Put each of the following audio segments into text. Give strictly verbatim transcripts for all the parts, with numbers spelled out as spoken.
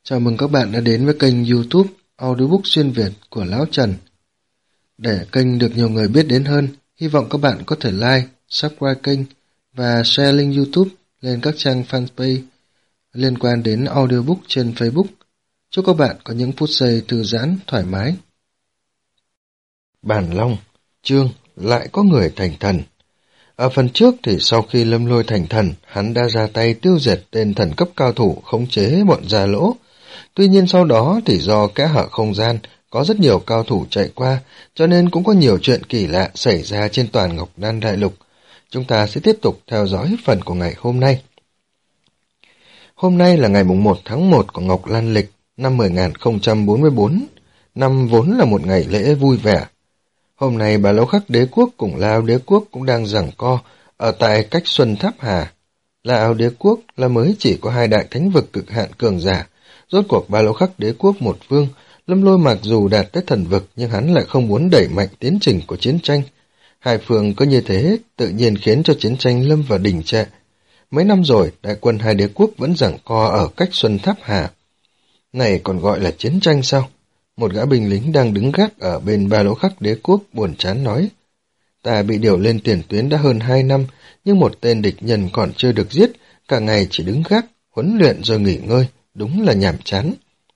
Chào mừng các bạn đã đến với kênh YouTube Audiobook xuyên Việt của Lão Trần. Để kênh được nhiều người biết đến hơn, hy vọng các bạn có thể like, subscribe kênh và share link YouTube lên các trang fanpage liên quan đến audiobook trên Facebook. Chúc các bạn có những phút giây thư giãn, thoải mái. Bản Long, chương lại có người thành thần. Ở phần trước thì sau khi Lâm Lôi thành thần, hắn đã ra tay tiêu diệt tên thần cấp cao thủ khống chế bọn Già Lỗ. Tuy nhiên sau đó thì do kẽ hở không gian, có rất nhiều cao thủ chạy qua, cho nên cũng có nhiều chuyện kỳ lạ xảy ra trên toàn Ngọc Lan Đại Lục. Chúng ta sẽ tiếp tục theo dõi phần của ngày hôm nay. Hôm nay là ngày mùng một tháng một của Ngọc Lan Lịch, năm một nghìn không trăm bốn mươi tư, năm vốn là một ngày lễ vui vẻ. Hôm nay Bà Lâu Khắc Đế Quốc cùng La Áo Đế Quốc cũng đang giằng co ở tại cách Xuân Tháp Hà. La Áo Đế Quốc là mới chỉ có hai đại thánh vực cực hạn cường giả. Rốt cuộc Bà Lâu Khắc Đế Quốc một phương, Lâm Lôi mặc dù đạt tới thần vực nhưng hắn lại không muốn đẩy mạnh tiến trình của chiến tranh. Hai phương có như thế tự nhiên khiến cho chiến tranh lâm vào đình trệ. Mấy năm rồi, đại quân hai đế quốc vẫn giằng co ở cách Xuân Tháp Hà. Này còn gọi là chiến tranh sao? Một gã binh lính đang đứng gác ở bên Ba Lỗ Khắc Đế Quốc buồn chán nói. Ta bị điều lên tiền tuyến đã hơn hai năm, nhưng một tên địch nhân còn chưa được giết, cả ngày chỉ đứng gác, huấn luyện rồi nghỉ ngơi, đúng là nhàm chán.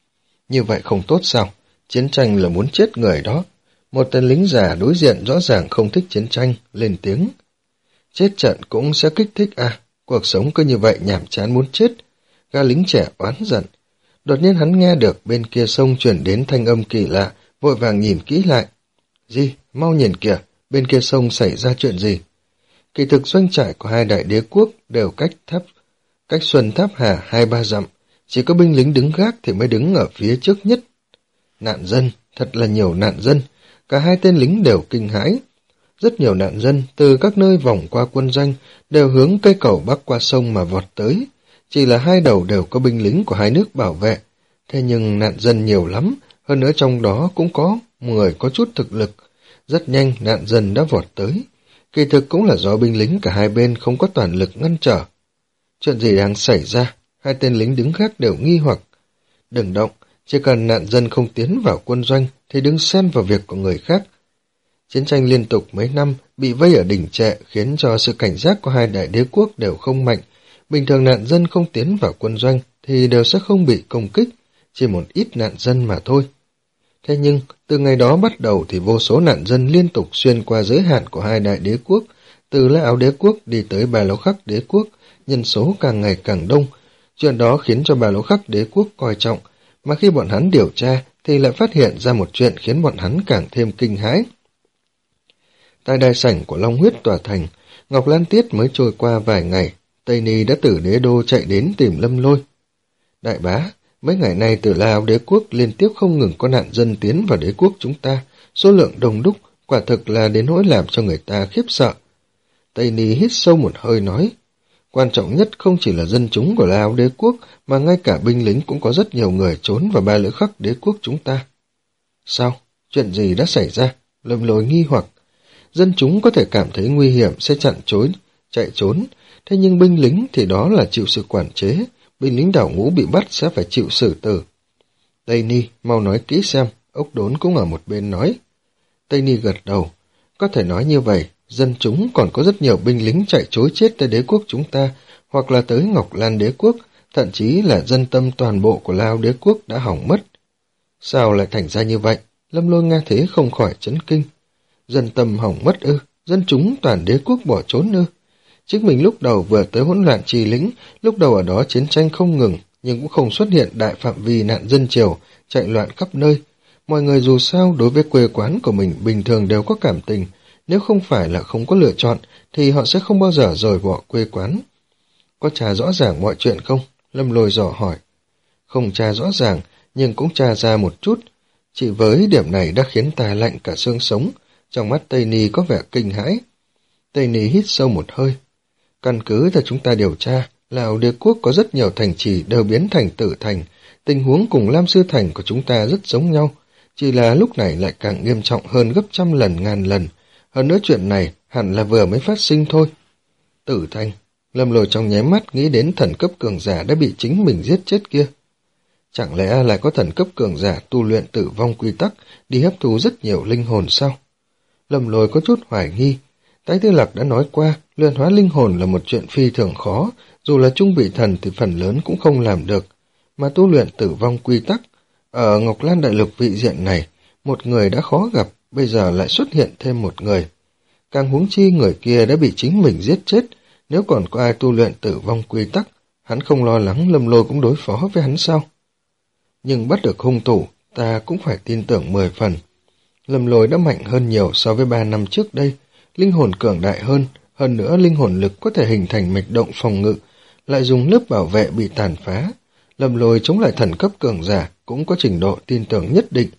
Như vậy không tốt sao? Chiến tranh là muốn chết người đó. Một tên lính già đối diện rõ ràng không thích chiến tranh, lên tiếng. Chết trận cũng sẽ kích thích à, cuộc sống cứ như vậy nhàm chán muốn chết. Gã lính trẻ oán giận. Đột nhiên hắn nghe được bên kia sông chuyển đến thanh âm kỳ lạ, vội vàng nhìn kỹ lại. Gì? Mau nhìn kìa, bên kia sông xảy ra chuyện gì? Kỳ thực doanh trại của hai đại đế quốc đều cách tháp, cách Xuân Tháp Hà hai ba dặm, chỉ có binh lính đứng gác thì mới đứng ở phía trước nhất. Nạn dân, thật là nhiều nạn dân, cả hai tên lính đều kinh hãi. Rất nhiều nạn dân từ các nơi vòng qua quân doanh đều hướng cây cầu bắc qua sông mà vọt tới. Chỉ là hai đầu đều có binh lính của hai nước bảo vệ. Thế nhưng nạn dân nhiều lắm, hơn nữa trong đó cũng có người có chút thực lực. Rất nhanh nạn dân đã vọt tới. Kỳ thực cũng là do binh lính cả hai bên không có toàn lực ngăn trở. Chuyện gì đang xảy ra? Hai tên lính đứng gác đều nghi hoặc. Đừng động, chỉ cần nạn dân không tiến vào quân doanh thì đừng xen vào việc của người khác. Chiến tranh liên tục mấy năm bị vây ở đỉnh trệ khiến cho sự cảnh giác của hai đại đế quốc đều không mạnh. Bình thường nạn dân không tiến vào quân doanh thì đều sẽ không bị công kích, chỉ một ít nạn dân mà thôi. Thế nhưng, từ ngày đó bắt đầu thì vô số nạn dân liên tục xuyên qua giới hạn của hai đại đế quốc, từ La Áo Đế Quốc đi tới Bà Lâu Khắc Đế Quốc, nhân số càng ngày càng đông. Chuyện đó khiến cho Bà Lâu Khắc Đế Quốc coi trọng, mà khi bọn hắn điều tra thì lại phát hiện ra một chuyện khiến bọn hắn càng thêm kinh hãi. Tại đại sảnh của Long Huyết tòa thành, Ngọc Lan Tiết mới trôi qua vài ngày, Tây Ni đã từ đế đô chạy đến tìm Lâm Lôi. Đại bá, mấy ngày nay từ La Áo Đế Quốc liên tiếp không ngừng có nạn dân tiến vào đế quốc chúng ta, số lượng đông đúc, quả thực là đến nỗi làm cho người ta khiếp sợ. Tây Ni hít sâu một hơi nói, quan trọng nhất không chỉ là dân chúng của La Áo Đế Quốc, mà ngay cả binh lính cũng có rất nhiều người trốn vào Ba Lỗ Khắc Đế Quốc chúng ta. Sao? Chuyện gì đã xảy ra? Lâm Lôi nghi hoặc. Dân chúng có thể cảm thấy nguy hiểm sẽ chặn chối, chạy trốn, thế nhưng binh lính thì đó là chịu sự quản chế, binh lính đảo ngũ bị bắt sẽ phải chịu xử tử. Tây Ni, mau nói kỹ xem, ốc đốn cũng ở một bên nói. Tây Ni gật đầu, có thể nói như vậy, dân chúng còn có rất nhiều binh lính chạy trối chết tới đế quốc chúng ta, hoặc là tới Ngọc Lan Đế Quốc, thậm chí là dân tâm toàn bộ của Lao Đế Quốc đã hỏng mất. Sao lại thành ra như vậy? Lâm Lôi nghe thế không khỏi chấn kinh. Dân tâm hỏng mất ư? Dân chúng toàn đế quốc bỏ trốn ư? Chính mình lúc đầu vừa tới hỗn loạn trì lĩnh, lúc đầu ở đó chiến tranh không ngừng, nhưng cũng không xuất hiện đại phạm vi nạn dân triều, chạy loạn khắp nơi. Mọi người dù sao đối với quê quán của mình bình thường đều có cảm tình, nếu không phải là không có lựa chọn, thì họ sẽ không bao giờ rời bỏ quê quán. Có tra rõ ràng mọi chuyện không? Lâm Lôi dò hỏi. Không tra rõ ràng, nhưng cũng tra ra một chút. Chỉ với điểm này đã khiến ta lạnh cả xương sống, trong mắt Tây Ni có vẻ kinh hãi. Tây Ni hít sâu một hơi. Căn cứ theo chúng ta điều tra, La Áo Đế Quốc có rất nhiều thành trì đều biến thành tử thành, tình huống cùng Lam Sư Thành của chúng ta rất giống nhau, chỉ là lúc này lại càng nghiêm trọng hơn gấp trăm lần ngàn lần. Hơn nữa chuyện này hẳn là vừa mới phát sinh thôi. Tử thành, Lâm Lôi trong nháy mắt nghĩ đến thần cấp cường giả đã bị chính mình giết chết kia. Chẳng lẽ lại có thần cấp cường giả tu luyện tử vong quy tắc đi hấp thu rất nhiều linh hồn sao? Lâm Lôi có chút hoài nghi. Tái Tư Lạc đã nói qua, luyện hóa linh hồn là một chuyện phi thường khó, dù là trung vị thần thì phần lớn cũng không làm được. Mà tu luyện tử vong quy tắc, ở Ngọc Lan Đại Lục vị diện này, một người đã khó gặp, bây giờ lại xuất hiện thêm một người. Càng huống chi người kia đã bị chính mình giết chết, nếu còn có ai tu luyện tử vong quy tắc, hắn không lo lắng Lâm Lôi cũng đối phó với hắn sao? Nhưng bắt được hung thủ, ta cũng phải tin tưởng mười phần. Lâm Lôi đã mạnh hơn nhiều so với ba năm trước đây, linh hồn cường đại hơn, hơn nữa linh hồn lực có thể hình thành mạch động phòng ngự, lại dùng lớp bảo vệ bị tàn phá. Lâm Lôi chống lại thần cấp cường giả cũng có trình độ tin tưởng nhất định.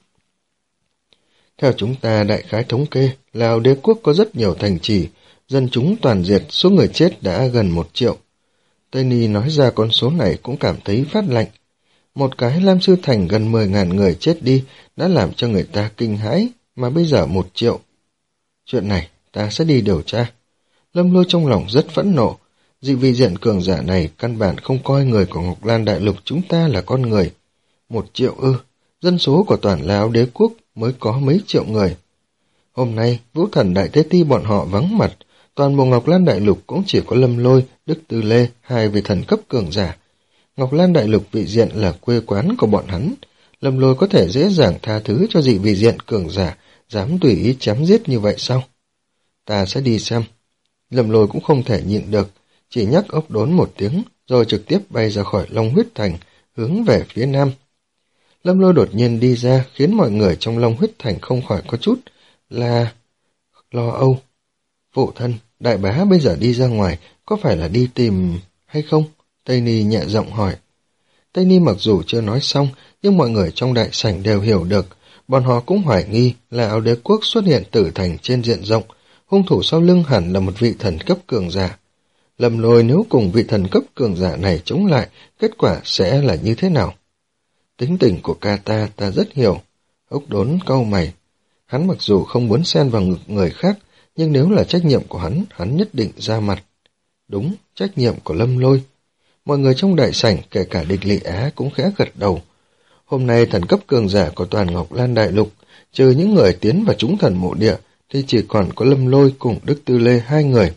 Theo chúng ta đại khái thống kê, Lào đế quốc có rất nhiều thành trì, dân chúng toàn diệt, số người chết đã gần một triệu. Tây Ni nói ra con số này cũng cảm thấy phát lạnh. Một cái Lam Sư Thành gần mười ngàn người chết đi đã làm cho người ta kinh hãi, mà bây giờ một triệu. Chuyện này ta sẽ đi điều tra. Lâm Lôi trong lòng rất phẫn nộ, dị vị diện cường giả này căn bản không coi người của Ngọc Lan Đại Lục chúng ta là con người. Một triệu ư, dân số của toàn Láo đế quốc mới có mấy triệu người. Hôm nay, Vũ Thần Đại Thế Ti bọn họ vắng mặt, toàn bộ Ngọc Lan Đại Lục cũng chỉ có Lâm Lôi, Đức Tư Lê, hai vị thần cấp cường giả. Ngọc Lan Đại Lục vị diện là quê quán của bọn hắn, Lâm Lôi có thể dễ dàng tha thứ cho dị vị diện cường giả, dám tùy ý chém giết như vậy sao? Ta sẽ đi xem. Lâm Lôi cũng không thể nhịn được, chỉ nhắc ốc đốn một tiếng, rồi trực tiếp bay ra khỏi Long Huyết Thành, hướng về phía nam. Lâm Lôi đột nhiên đi ra, khiến mọi người trong Long Huyết Thành không khỏi có chút là lo âu. Phụ thân, đại bá bây giờ đi ra ngoài, có phải là đi tìm hay không? Tây Ni nhẹ giọng hỏi. Tây Ni mặc dù chưa nói xong, nhưng mọi người trong đại sảnh đều hiểu được, bọn họ cũng hoài nghi là Áo Đế Quốc xuất hiện tử thành trên diện rộng, hung thủ sau lưng hẳn là một vị thần cấp cường giả. Lâm Lôi nếu cùng vị thần cấp cường giả này chống lại, kết quả sẽ là như thế nào? Tính tình của ca ta ta rất hiểu. Ốc đốn cau mày. Hắn mặc dù không muốn xen vào ngực người khác, nhưng nếu là trách nhiệm của hắn, hắn nhất định ra mặt. Đúng, trách nhiệm của Lâm Lôi. Mọi người trong đại sảnh, kể cả Địch Lị Á cũng khẽ gật đầu. Hôm nay thần cấp cường giả của toàn Ngọc Lan Đại Lục, trừ những người tiến vào chúng thần mộ địa, thì chỉ còn có Lâm Lôi cùng Đức Tư Lê hai người.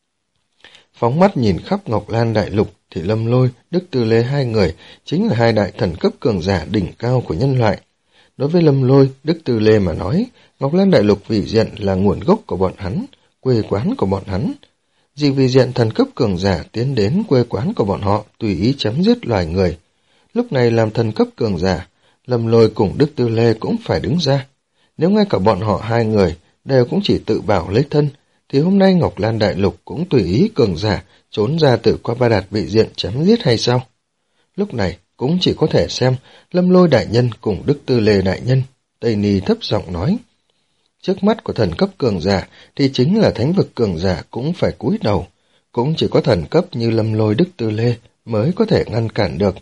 Phóng mắt nhìn khắp Ngọc Lan Đại Lục, thì Lâm Lôi, Đức Tư Lê hai người chính là hai đại thần cấp cường giả đỉnh cao của nhân loại. Đối với Lâm Lôi, Đức Tư Lê mà nói, Ngọc Lan Đại Lục vị diện là nguồn gốc của bọn hắn, quê quán của bọn hắn. Dị vị diện thần cấp cường giả tiến đến quê quán của bọn họ tùy ý chấm dứt loài người. Lúc này làm thần cấp cường giả, Lâm Lôi cùng Đức Tư Lê cũng phải đứng ra. Nếu ngay cả bọn họ hai người đều cũng chỉ tự bảo lấy thân, thì hôm nay Ngọc Lan Đại Lục cũng tùy ý cường giả trốn ra từ qua Ba Đạt vị diện chém giết hay sao? Lúc này cũng chỉ có thể xem Lâm Lôi đại nhân cùng Đức Tư Lê đại nhân. Tây Ni thấp giọng nói. Trước mắt của thần cấp cường giả thì chính là thánh vực cường giả cũng phải cúi đầu. Cũng chỉ có thần cấp như Lâm Lôi Đức Tư Lê mới có thể ngăn cản được.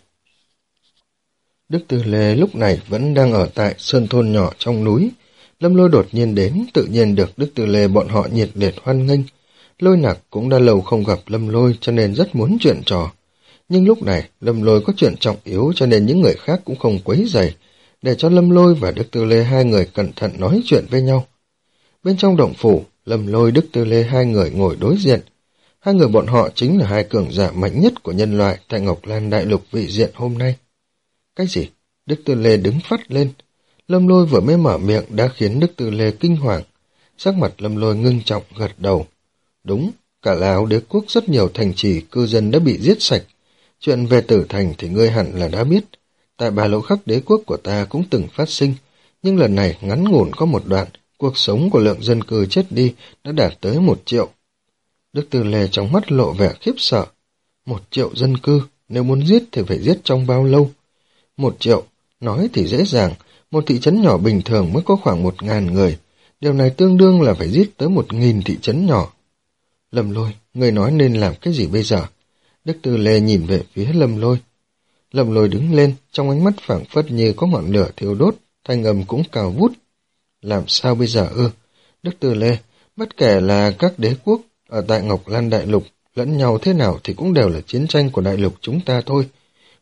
Đức Tư Lê lúc này vẫn đang ở tại sơn thôn nhỏ trong núi. Lâm Lôi đột nhiên đến, tự nhiên được Đức Tư Lê bọn họ nhiệt liệt hoan nghênh. Lôi Nặc cũng đã lâu không gặp Lâm Lôi cho nên rất muốn chuyện trò. Nhưng lúc này Lâm Lôi có chuyện trọng yếu cho nên những người khác cũng không quấy rầy, để cho Lâm Lôi và Đức Tư Lê hai người cẩn thận nói chuyện với nhau. Bên trong động phủ, Lâm Lôi Đức Tư Lê hai người ngồi đối diện. Hai người bọn họ chính là hai cường giả mạnh nhất của nhân loại tại Ngọc Lan Đại Lục vị diện hôm nay. Cái gì? Đức Tư Lê đứng phắt lên. Lâm Lôi vừa mới mở miệng đã khiến Đức Tư Lê kinh hoàng. Sắc mặt Lâm Lôi ngưng trọng gật đầu. Đúng, cả Láo Đế Quốc rất nhiều thành trì cư dân đã bị giết sạch. Chuyện về tử thành thì ngươi hẳn là đã biết. Tại Bà Lỗ Khắc Đế Quốc của ta cũng từng phát sinh, nhưng lần này ngắn ngủn có một đoạn, cuộc sống của lượng dân cư chết đi đã đạt tới một triệu. Đức Tư Lê trong mắt lộ vẻ khiếp sợ. Một triệu dân cư, nếu muốn giết thì phải giết trong bao lâu? Một triệu, nói thì dễ dàng, một thị trấn nhỏ bình thường mới có khoảng một ngàn người. Điều này tương đương là phải giết tới một nghìn thị trấn nhỏ. Lâm Lôi, người nói nên làm cái gì bây giờ? Đức Tư Lê nhìn về phía Lâm Lôi. Lâm Lôi đứng lên, trong ánh mắt phảng phất như có ngọn lửa thiêu đốt, thanh âm cũng cao vút. Làm sao bây giờ ư? Đức Tư Lê, bất kể là các đế quốc ở tại Ngọc Lan Đại Lục, lẫn nhau thế nào thì cũng đều là chiến tranh của đại lục chúng ta thôi.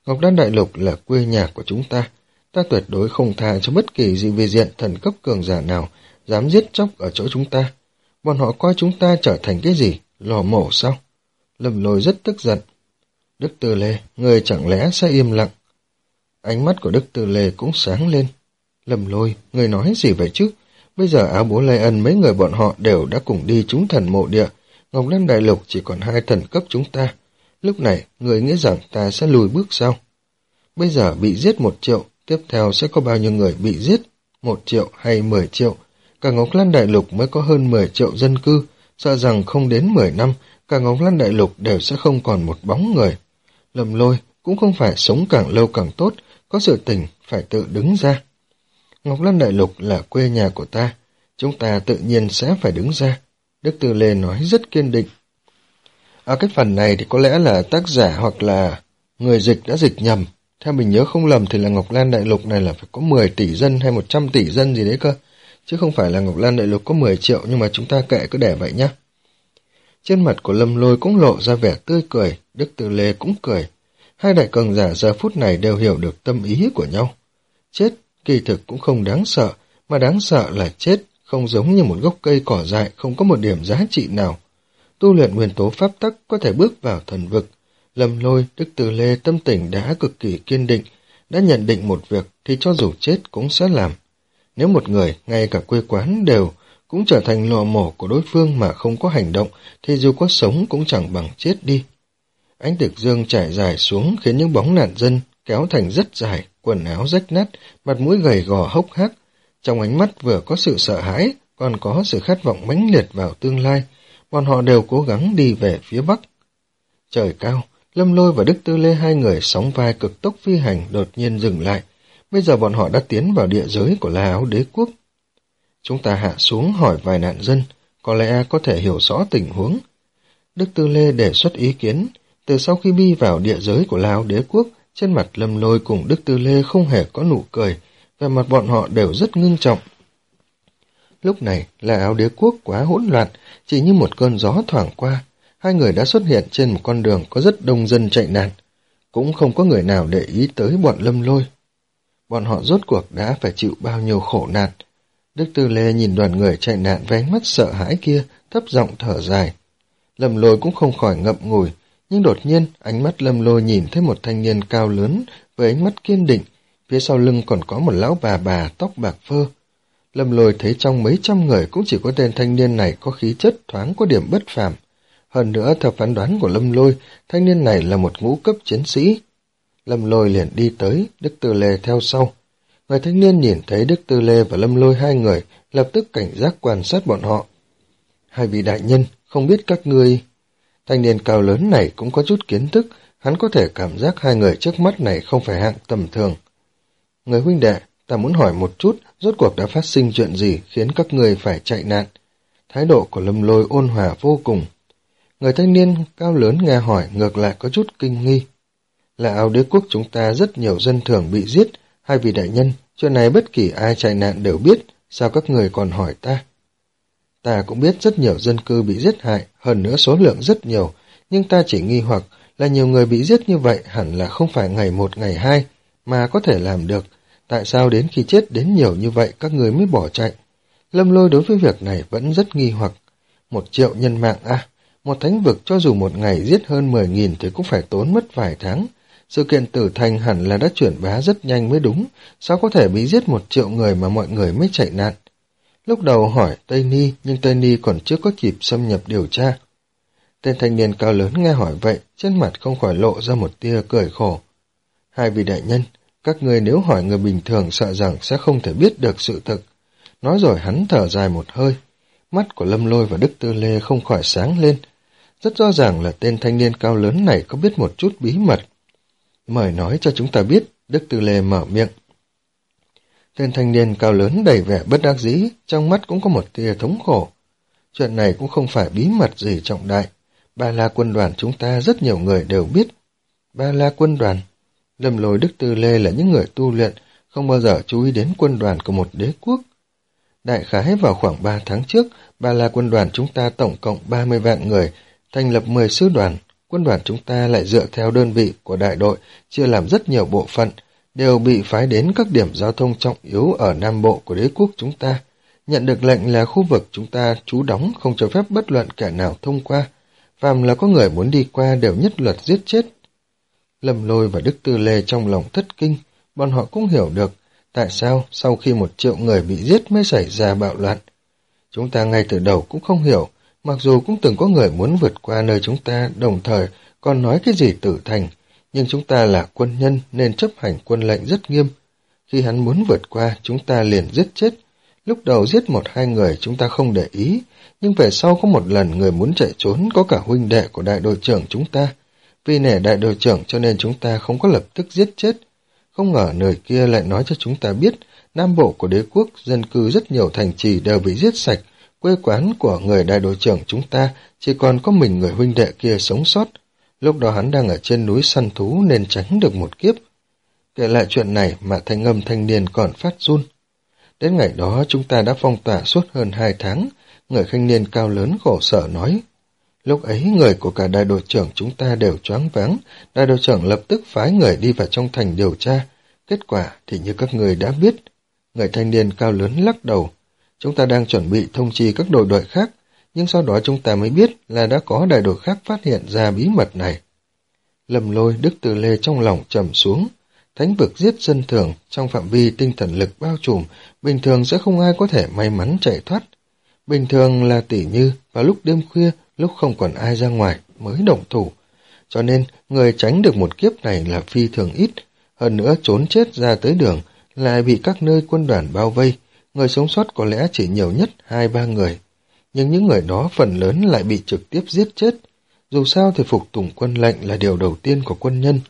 Ngọc Đan Đại Lục là quê nhà của chúng ta. Ta tuyệt đối không tha cho bất kỳ dị vị diện thần cấp cường giả nào dám giết chóc ở chỗ chúng ta. Bọn họ coi chúng ta trở thành cái gì? Lò mổ sao? Lâm Lôi rất tức giận. Đức Tư Lê, người chẳng lẽ sẽ im lặng? Ánh mắt của Đức Tư Lê cũng sáng lên. Lâm Lôi, người nói gì vậy chứ? Bây giờ Áo Bố Lê Ân mấy người bọn họ đều đã cùng đi trúng thần mộ địa. Ngọc Đan Đại Lục chỉ còn hai thần cấp chúng ta. Lúc này, người nghĩ rằng ta sẽ lùi bước sao? Bây giờ bị giết một triệu, tiếp theo sẽ có bao nhiêu người bị giết? Một triệu hay mười triệu? Cả Ngọc Lan Đại Lục mới có hơn mười triệu dân cư, sợ rằng không đến mười năm, cả Ngọc Lan Đại Lục đều sẽ không còn một bóng người. Lâm Lôi cũng không phải sống càng lâu càng tốt, có sự tình phải tự đứng ra. Ngọc Lan Đại Lục là quê nhà của ta, chúng ta tự nhiên sẽ phải đứng ra. Đức Tư Lê nói rất kiên định. Ở cái phần này thì có lẽ là tác giả hoặc là người dịch đã dịch nhầm. Theo mình nhớ không lầm thì là Ngọc Lan Đại Lục này là phải có mười tỷ dân hay một trăm tỷ dân gì đấy cơ. Chứ không phải là Ngọc Lan Đại Lục có mười triệu, nhưng mà chúng ta kệ cứ để vậy nhá. Trên mặt của Lâm Lôi cũng lộ ra vẻ tươi cười, Đức Tư Lê cũng cười. Hai đại cường giả giờ phút này đều hiểu được tâm ý của nhau. Chết kỳ thực cũng không đáng sợ, mà đáng sợ là chết không giống như một gốc cây cỏ dại không có một điểm giá trị nào. Tu luyện nguyên tố pháp tắc có thể bước vào thần vực. Lâm Lôi, Đức Tư Lê tâm tình đã cực kỳ kiên định, đã nhận định một việc thì cho dù chết cũng sẽ làm. Nếu một người, ngay cả quê quán đều, cũng trở thành lò mổ của đối phương mà không có hành động, thì dù có sống cũng chẳng bằng chết đi. Ánh Tiệc Dương trải dài xuống khiến những bóng nạn dân kéo thành rất dài, quần áo rách nát, mặt mũi gầy gò hốc hác. Trong ánh mắt vừa có sự sợ hãi, còn có sự khát vọng mãnh liệt vào tương lai. Bọn họ đều cố gắng đi về phía bắc. Trời cao, Lâm Lôi và Đức Tư Lê hai người sóng vai cực tốc phi hành đột nhiên dừng lại. Bây giờ bọn họ đã tiến vào địa giới của La Áo Đế Quốc. Chúng ta hạ xuống hỏi vài nạn dân, có lẽ có thể hiểu rõ tình huống. Đức Tư Lê đề xuất ý kiến. Từ sau khi đi vào địa giới của La Áo Đế Quốc, trên mặt Lâm Lôi cùng Đức Tư Lê không hề có nụ cười, và mặt bọn họ đều rất ngưng trọng. Lúc này, La Áo Đế Quốc quá hỗn loạn, chỉ như một cơn gió thoảng qua. Hai người đã xuất hiện trên một con đường có rất đông dân chạy nạn. Cũng không có người nào để ý tới bọn Lâm Lôi. Bọn họ rốt cuộc đã phải chịu bao nhiêu khổ nạn. Đức Tư Lê nhìn đoàn người chạy nạn với ánh mắt sợ hãi kia, thấp giọng thở dài. Lâm Lôi cũng không khỏi ngậm ngùi, nhưng đột nhiên ánh mắt Lâm Lôi nhìn thấy một thanh niên cao lớn với ánh mắt kiên định, phía sau lưng còn có một lão bà bà tóc bạc phơ. Lâm Lôi thấy trong mấy trăm người cũng chỉ có tên thanh niên này có khí chất thoáng có điểm bất phàm. Hơn nữa, theo phán đoán của Lâm Lôi, thanh niên này là một ngũ cấp chiến sĩ. Lâm Lôi liền đi tới, Đức Tư Lê theo sau. Người thanh niên nhìn thấy Đức Tư Lê và Lâm Lôi hai người, lập tức cảnh giác quan sát bọn họ. Hai vị đại nhân, không biết các ngươi... Thanh niên cao lớn này cũng có chút kiến thức, hắn có thể cảm giác hai người trước mắt này không phải hạng tầm thường. Người huynh đệ, ta muốn hỏi một chút, rốt cuộc đã phát sinh chuyện gì khiến các ngươi phải chạy nạn? Thái độ của Lâm Lôi ôn hòa vô cùng. Người thanh niên cao lớn nghe hỏi ngược lại có chút kinh nghi. Là Áo Đế Quốc chúng ta rất nhiều dân thường bị giết, hai vị đại nhân, chuyện này bất kỳ ai chạy nạn đều biết, sao các người còn hỏi ta? Ta cũng biết rất nhiều dân cư bị giết hại, hơn nữa số lượng rất nhiều, nhưng ta chỉ nghi hoặc là nhiều người bị giết như vậy hẳn là không phải ngày một ngày hai, mà có thể làm được. Tại sao đến khi chết đến nhiều như vậy các người mới bỏ chạy? Lâm Lôi đối với việc này vẫn rất nghi hoặc. Một triệu nhân mạng à? Một thánh vực cho dù một ngày giết hơn mười nghìn thì cũng phải tốn mất vài tháng. Sự kiện tử thành hẳn là đã chuyển bá rất nhanh mới đúng, sao có thể bị giết một triệu người mà mọi người mới chạy nạn? Lúc đầu hỏi Tây Ni, nhưng Tây Ni còn chưa có kịp xâm nhập điều tra. Tên thanh niên cao lớn nghe hỏi vậy, trên mặt không khỏi lộ ra một tia cười khổ. Hai vị đại nhân, các người nếu hỏi người bình thường sợ rằng sẽ không thể biết được sự thực. Nói rồi hắn thở dài một hơi. Mắt của Lâm Lôi và Đức Tư Lê không khỏi sáng lên. Rất rõ ràng là tên thanh niên cao lớn này có biết một chút bí mật. Mời nói cho chúng ta biết, Đức Tư Lê mở miệng. Tên thanh niên cao lớn đầy vẻ bất đắc dĩ, trong mắt cũng có một tia thống khổ. Chuyện này cũng không phải bí mật gì trọng đại. Ba La quân đoàn chúng ta rất nhiều người đều biết. Ba La quân đoàn? Lâm Lôi, Đức Tư Lê là những người tu luyện, không bao giờ chú ý đến quân đoàn của một đế quốc. Đại khái vào khoảng ba tháng trước, Ba La quân đoàn chúng ta tổng cộng ba mươi vạn người, thành lập mười sư đoàn, quân đoàn chúng ta lại dựa theo đơn vị của đại đội, chia làm rất nhiều bộ phận, đều bị phái đến các điểm giao thông trọng yếu ở Nam Bộ của đế quốc chúng ta. Nhận được lệnh là khu vực chúng ta trú đóng không cho phép bất luận kẻ nào thông qua, phàm là có người muốn đi qua đều nhất luật giết chết. Lâm Lôi và Đức Tư Lê trong lòng thất kinh, bọn họ cũng hiểu được tại sao sau khi một triệu người bị giết mới xảy ra bạo loạn. Chúng ta ngay từ đầu cũng không hiểu, mặc dù cũng từng có người muốn vượt qua nơi chúng ta, đồng thời còn nói cái gì tử thành, nhưng chúng ta là quân nhân nên chấp hành quân lệnh rất nghiêm. Khi hắn muốn vượt qua, chúng ta liền giết chết. Lúc đầu giết một hai người chúng ta không để ý, nhưng về sau có một lần người muốn chạy trốn, có cả huynh đệ của đại đội trưởng chúng ta. Vì nể đại đội trưởng cho nên chúng ta không có lập tức giết chết. Không ngờ nơi kia lại nói cho chúng ta biết, Nam Bộ của đế quốc, dân cư rất nhiều thành trì đều bị giết sạch, quê quán của người đại đội trưởng chúng ta chỉ còn có mình người huynh đệ kia sống sót. Lúc đó hắn đang ở trên núi săn thú nên tránh được một kiếp. Kể lại chuyện này mà thanh âm thanh niên còn phát run. Đến ngày đó chúng ta đã phong tỏa suốt hơn hai tháng, người thanh niên cao lớn khổ sở nói. Lúc ấy người của cả đại đội trưởng chúng ta đều choáng váng, đại đội trưởng lập tức phái người đi vào trong thành điều tra. Kết quả thì như các người đã biết. Người thanh niên cao lớn lắc đầu. Chúng ta đang chuẩn bị thông chi các đội đội khác, nhưng sau đó chúng ta mới biết là đã có đại đội khác phát hiện ra bí mật này. Lâm Lôi, Đức Từ Lê trong lòng trầm xuống. Thánh vực giết dân thường, trong phạm vi tinh thần lực bao trùm, bình thường sẽ không ai có thể may mắn chạy thoát. Bình thường là tỉ như vào lúc đêm khuya, lúc không còn ai ra ngoài mới động thủ. Cho nên, người tránh được một kiếp này là phi thường ít. Hơn nữa trốn chết ra tới đường, lại bị các nơi quân đoàn bao vây. Người sống sót có lẽ chỉ nhiều nhất hai ba người. Nhưng những người đó phần lớn lại bị trực tiếp giết chết. Dù sao thì phục tùng quân lệnh là điều đầu tiên của quân nhân.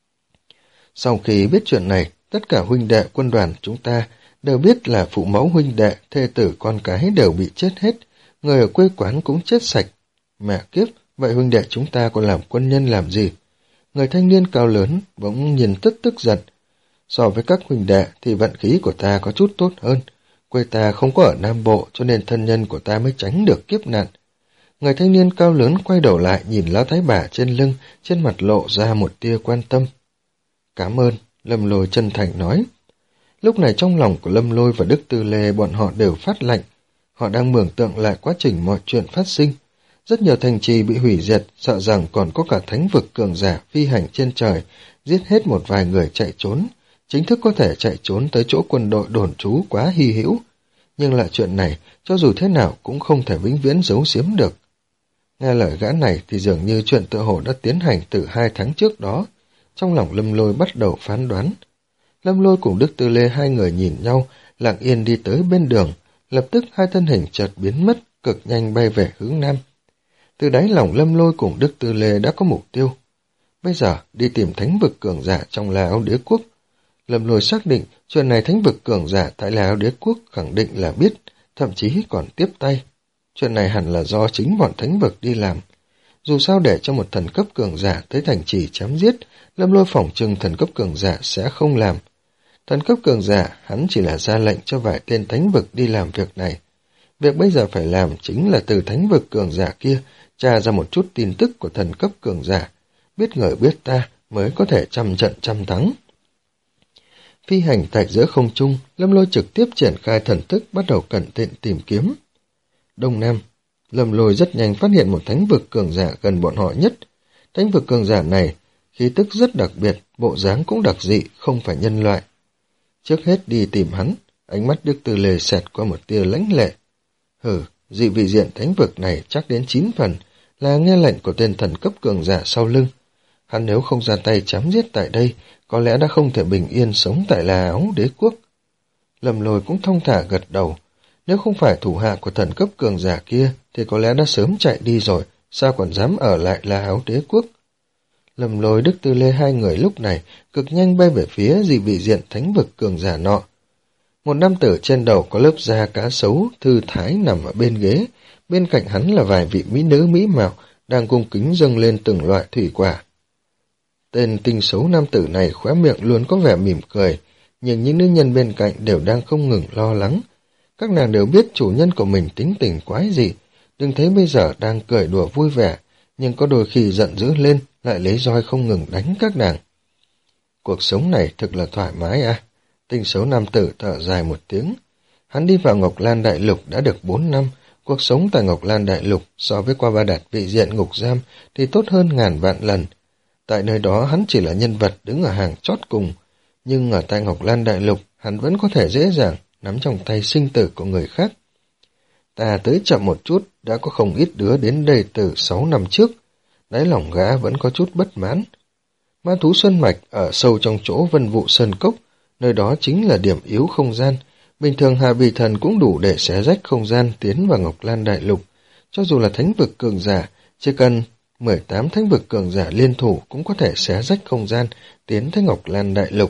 Sau khi biết chuyện này, tất cả huynh đệ quân đoàn chúng ta đều biết là phụ mẫu huynh đệ, thê tử con cái đều bị chết hết, người ở quê quán cũng chết sạch. Mẹ kiếp, vậy huynh đệ chúng ta còn làm quân nhân làm gì? Người thanh niên cao lớn bỗng nhìn tức tức giận. So với các huynh đệ thì vận khí của ta có chút tốt hơn. Quê ta không có ở Nam Bộ cho nên thân nhân của ta mới tránh được kiếp nạn. Người thanh niên cao lớn quay đầu lại nhìn lão thái bà trên lưng, trên mặt lộ ra một tia quan tâm. Cảm ơn, Lâm Lôi chân thành nói. Lúc này trong lòng của Lâm Lôi và Đức Tư Lê bọn họ đều phát lạnh. Họ đang mường tượng lại quá trình mọi chuyện phát sinh. Rất nhiều thành trì bị hủy diệt, sợ rằng còn có cả thánh vực cường giả phi hành trên trời, giết hết một vài người chạy trốn. Chính thức có thể chạy trốn tới chỗ quân đội đồn trú quá hy hữu. Nhưng lại chuyện này, cho dù thế nào cũng không thể vĩnh viễn giấu giếm được. Nghe lời gã này thì dường như chuyện tựa hồ đã tiến hành từ hai tháng trước đó. Trong lòng Lâm Lôi bắt đầu phán đoán. Lâm Lôi cùng Đức Tư Lê hai người nhìn nhau, lặng yên đi tới bên đường. Lập tức hai thân hình chợt biến mất, cực nhanh bay về hướng Nam. Từ đáy lòng Lâm Lôi cùng Đức Tư Lê đã có mục tiêu. Bây giờ đi tìm thánh vực cường giả trong La Áo Đế Quốc. Lâm Lôi xác định chuyện này thánh vực cường giả tại La Áo Đế Quốc khẳng định là biết, thậm chí còn tiếp tay. Chuyện này hẳn là do chính bọn thánh vực đi làm. Dù sao để cho một thần cấp cường giả tới thành trì chém giết, Lâm Lôi phỏng chừng thần cấp cường giả sẽ không làm. Thần cấp cường giả hắn chỉ là ra lệnh cho vài tên thánh vực đi làm việc này. Việc bây giờ phải làm chính là từ thánh vực cường giả kia tra ra một chút tin tức của thần cấp cường giả. Biết người biết ta mới có thể trăm trận trăm thắng. Phi hành tại giữa không trung, Lâm Lôi trực tiếp triển khai thần thức bắt đầu cẩn thận tìm kiếm. Đông Nam, Lâm Lôi rất nhanh phát hiện một thánh vực cường giả gần bọn họ nhất. Thánh vực cường giả này, khí tức rất đặc biệt, bộ dáng cũng đặc dị, không phải nhân loại. Trước hết đi tìm hắn, ánh mắt Đức Tư Lê xẹt qua một tia lãnh lệ. Hừ, dị vị diện thánh vực này chắc đến chín phần là nghe lệnh của tên thần cấp cường giả sau lưng. Hắn nếu không ra tay chém giết tại đây, có lẽ đã không thể bình yên sống tại La Áo Đế Quốc. Lâm Lôi cũng thông thả gật đầu. Nếu không phải thủ hạ của thần cấp cường giả kia, thì có lẽ đã sớm chạy đi rồi, sao còn dám ở lại La Áo Đế Quốc. Lâm Lôi Đức Tư Lê hai người lúc này cực nhanh bay về phía dị vị diện thánh vực cường giả nọ. Một nam tử trên đầu có lớp da cá sấu, thư thái nằm ở bên ghế, bên cạnh hắn là vài vị mỹ nữ mỹ mạo đang cung kính dâng lên từng loại thủy quả. Tên tinh xấu nam tử này khóe miệng luôn có vẻ mỉm cười, nhưng những nữ nhân bên cạnh đều đang không ngừng lo lắng. Các nàng đều biết chủ nhân của mình tính tình quái dị, đừng thấy bây giờ đang cười đùa vui vẻ, nhưng có đôi khi giận dữ lên lại lấy roi không ngừng đánh các nàng. Cuộc sống này thực là thoải mái à? Tinh xấu nam tử thở dài một tiếng. Hắn đi vào Ngọc Lan Đại Lục đã được bốn năm, cuộc sống tại Ngọc Lan Đại Lục so với Qua Ba Đạt vị diện ngục giam thì tốt hơn ngàn vạn lần. Tại nơi đó hắn chỉ là nhân vật đứng ở hàng chót cùng, nhưng ở tại Ngọc Lan Đại Lục hắn vẫn có thể dễ dàng nắm trong tay sinh tử của người khác. Ta tới chậm một chút, đã có không ít đứa đến đây từ sáu năm trước. Đáy lòng gã vẫn có chút bất mãn. Ma thú Sơn Mạch ở sâu trong chỗ Vân Vụ Sơn Cốc, nơi đó chính là điểm yếu không gian. Bình thường Hà Bì Thần cũng đủ để xé rách không gian tiến vào Ngọc Lan Đại Lục. Cho dù là thánh vực cường giả, chỉ cần mười tám thánh vực cường giả liên thủ cũng có thể xé rách không gian tiến tới Ngọc Lan Đại Lục.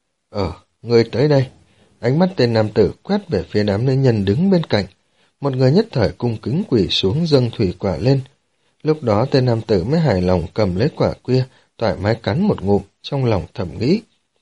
Ờ, ngươi tới đây. Ánh mắt tên nam tử quét về phía đám nữ nhân đứng bên cạnh. Một người nhất thời cung kính quỳ xuống dâng thủy quả lên. Lúc đó tên nam tử mới hài lòng cầm lấy quả kia, thoải mái cắn một ngụm, trong lòng thầm nghĩ.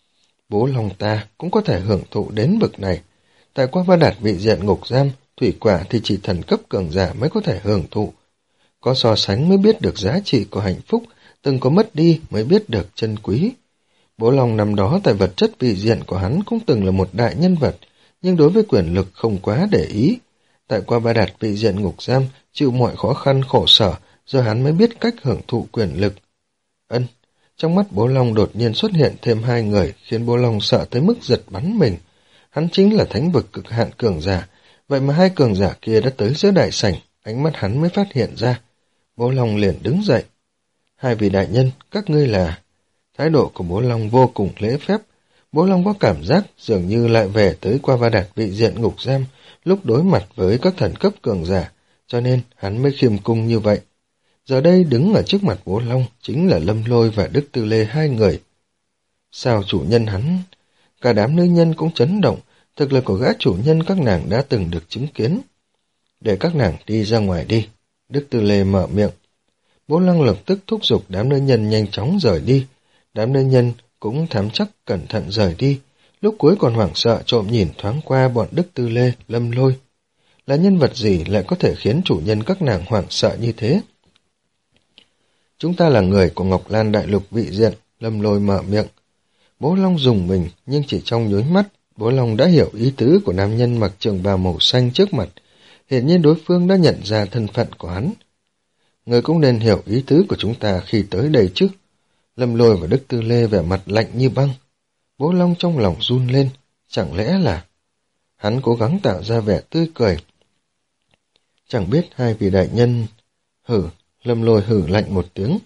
Bố lòng ta cũng có thể hưởng thụ đến bực này. Tại Qua Ba Đạt vị diện ngục giam, thủy quả thì chỉ thần cấp cường giả mới có thể hưởng thụ. Có so sánh mới biết được giá trị của hạnh phúc, từng có mất đi mới biết được chân quý. Bố Long năm đó tại vật chất vị diện của hắn cũng từng là một đại nhân vật, nhưng đối với quyền lực không quá để ý. Tại Qua Ba Đạt vị diện ngục giam, chịu mọi khó khăn khổ sở, rồi hắn mới biết cách hưởng thụ quyền lực. Ân, trong mắt Bố Long đột nhiên xuất hiện thêm hai người, khiến Bố Long sợ tới mức giật bắn mình. Hắn chính là thánh vực cực hạn cường giả, vậy mà hai cường giả kia đã tới giữa đại sảnh, ánh mắt hắn mới phát hiện ra. Bố Long liền đứng dậy. Hai vị đại nhân, các ngươi là... Thái độ của Bố Long vô cùng lễ phép. Bố Long có cảm giác dường như lại về tới Qua Va Đạt vị diện ngục giam lúc đối mặt với các thần cấp cường giả, cho nên hắn mới khiêm cung như vậy. Giờ đây đứng ở trước mặt Bố Long chính là Lâm Lôi và Đức Tư Lê hai người. Sao chủ nhân hắn? Cả đám nữ nhân cũng chấn động, thực lực của gã chủ nhân các nàng đã từng được chứng kiến. Để các nàng đi ra ngoài đi. Đức Tư Lê mở miệng. Bố Long lập tức thúc giục đám nữ nhân nhanh chóng rời đi. Đám nữ nhân cũng thám chắc cẩn thận rời đi, lúc cuối còn hoảng sợ trộm nhìn thoáng qua bọn Đức Tư Lê, Lâm Lôi. Là nhân vật gì lại có thể khiến chủ nhân các nàng hoảng sợ như thế? Chúng ta là người của Ngọc Lan Đại Lục vị diện, Lâm Lôi mở miệng. Bố Long dùng mình, nhưng chỉ trong nháy mắt, Bố Long đã hiểu ý tứ của nam nhân mặc trường bào màu xanh trước mặt. Hiển nhiên đối phương đã nhận ra thân phận của hắn. Người cũng nên hiểu ý tứ của chúng ta khi tới đây chứ. Lâm Lôi và Đức Tư Lê vẻ mặt lạnh như băng. Bố Long trong lòng run lên, chẳng lẽ là... Hắn cố gắng tạo ra vẻ tươi cười. Chẳng biết hai vị đại nhân... Hử, Lâm Lôi hử lạnh một tiếng.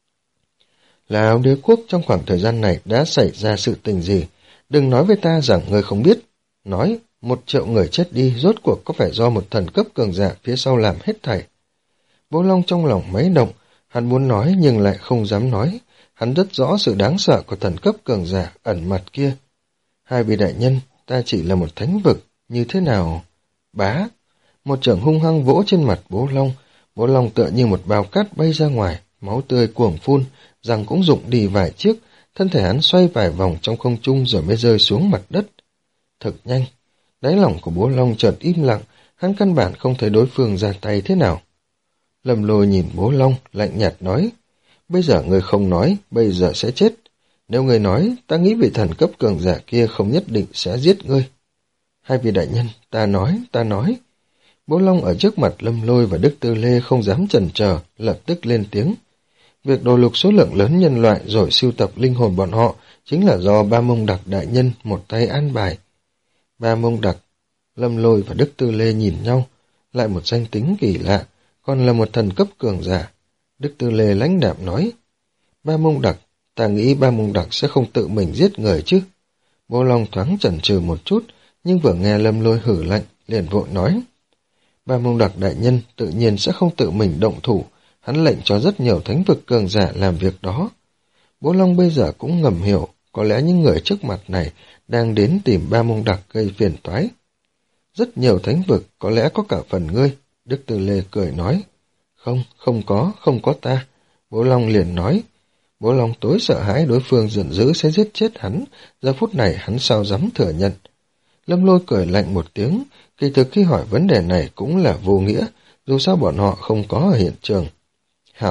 Là Áo Đế Quốc trong khoảng thời gian này đã xảy ra sự tình gì? Đừng nói với ta rằng người không biết. Nói, một triệu người chết đi rốt cuộc có phải do một thần cấp cường giả phía sau làm hết thảy. Bố Long trong lòng mấy động, hắn muốn nói nhưng lại không dám nói. Hắn rất rõ sự đáng sợ của thần cấp cường giả ẩn mặt kia. Hai vị đại nhân, ta chỉ là một thánh vực, như thế nào? Bá! Một chưởng hung hăng vỗ trên mặt Bố Long. Bố Long tựa như một bao cát bay ra ngoài, máu tươi cuồng phun, răng cũng rụng đi vài chiếc, thân thể hắn xoay vài vòng trong không trung rồi mới rơi xuống mặt đất. Thật nhanh, đáy lòng của Bố Long chợt im lặng, hắn căn bản không thấy đối phương ra tay thế nào. Lâm Lôi nhìn Bố Long, lạnh nhạt nói, bây giờ người không nói, bây giờ sẽ chết. Nếu người nói, ta nghĩ vị thần cấp cường giả kia không nhất định sẽ giết ngươi. Hai vị đại nhân, ta nói, ta nói. Bố Long ở trước mặt Lâm Lôi và Đức Tư Lê không dám chần chờ, lập tức lên tiếng. Việc đồ lục số lượng lớn nhân loại rồi sưu tập linh hồn bọn họ chính là do Ba Mông Đặc đại nhân một tay an bài. Ba Mông Đặc, Lâm Lôi và Đức Tư Lê nhìn nhau, lại một danh tính kỳ lạ, còn là một thần cấp cường giả. Đức Tư Lê lãnh đạm nói, Ba Mông Đặc, ta nghĩ Ba Mông Đặc sẽ không tự mình giết người chứ. Bố Long thoáng chần chừ một chút, nhưng vừa nghe Lâm Lôi hử lạnh, liền vội nói, Ba Mông Đặc đại nhân tự nhiên sẽ không tự mình động thủ, hắn lệnh cho rất nhiều thánh vực cường giả làm việc đó. Bố Long bây giờ cũng ngầm hiểu, có lẽ những người trước mặt này đang đến tìm Ba Mông Đặc gây phiền toái. Rất nhiều thánh vực, có lẽ có cả phần ngươi, Đức Tư Lê cười nói. Không, không có, không có ta. Bố Long liền nói. Bố Long tối sợ hãi đối phương giận dữ sẽ giết chết hắn, giờ phút này hắn sao dám thừa nhận. Lâm Lôi cười lạnh một tiếng, kỳ thực khi hỏi vấn đề này cũng là vô nghĩa, dù sao bọn họ không có ở hiện trường. Hảo,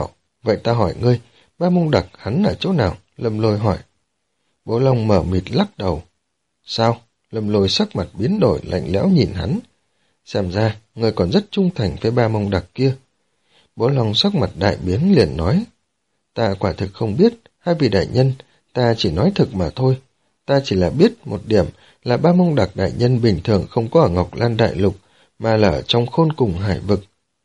vậy ta hỏi ngươi, Ba Mông Đặc hắn ở chỗ nào? Lâm Lôi hỏi. Bố Long mở mịt lắc đầu. Sao? Lâm Lôi sắc mặt biến đổi lạnh lẽo nhìn hắn. Xem ra, ngươi còn rất trung thành với Ba Mông Đặc kia. Bố Long sắc mặt đại biến liền nói. Ta quả thực không biết, hai vị đại nhân, ta chỉ nói thực mà thôi. Ta chỉ là biết một điểm là Ba Mông Đặc đại nhân bình thường không có ở Ngọc Lan Đại Lục, mà là ở trong Khôn Cùng Hải Vực.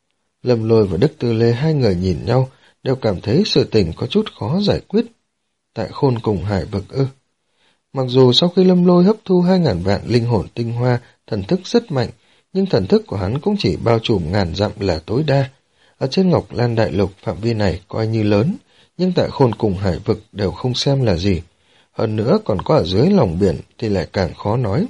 Lâm Lôi và Đức Tư Lê hai người nhìn nhau, đều cảm thấy sự tình có chút khó giải quyết. Tại Khôn Cùng Hải Vực ư? Mặc dù sau khi Lâm Lôi hấp thu hai ngàn vạn linh hồn tinh hoa, thần thức rất mạnh, nhưng thần thức của hắn cũng chỉ bao trùm ngàn dặm là tối đa. Ở trên Ngọc Lan Đại Lục phạm vi này coi như lớn, nhưng tại Khôn Cùng Hải Vực đều không xem là gì. Hơn nữa còn có ở dưới lòng biển thì lại càng khó nói.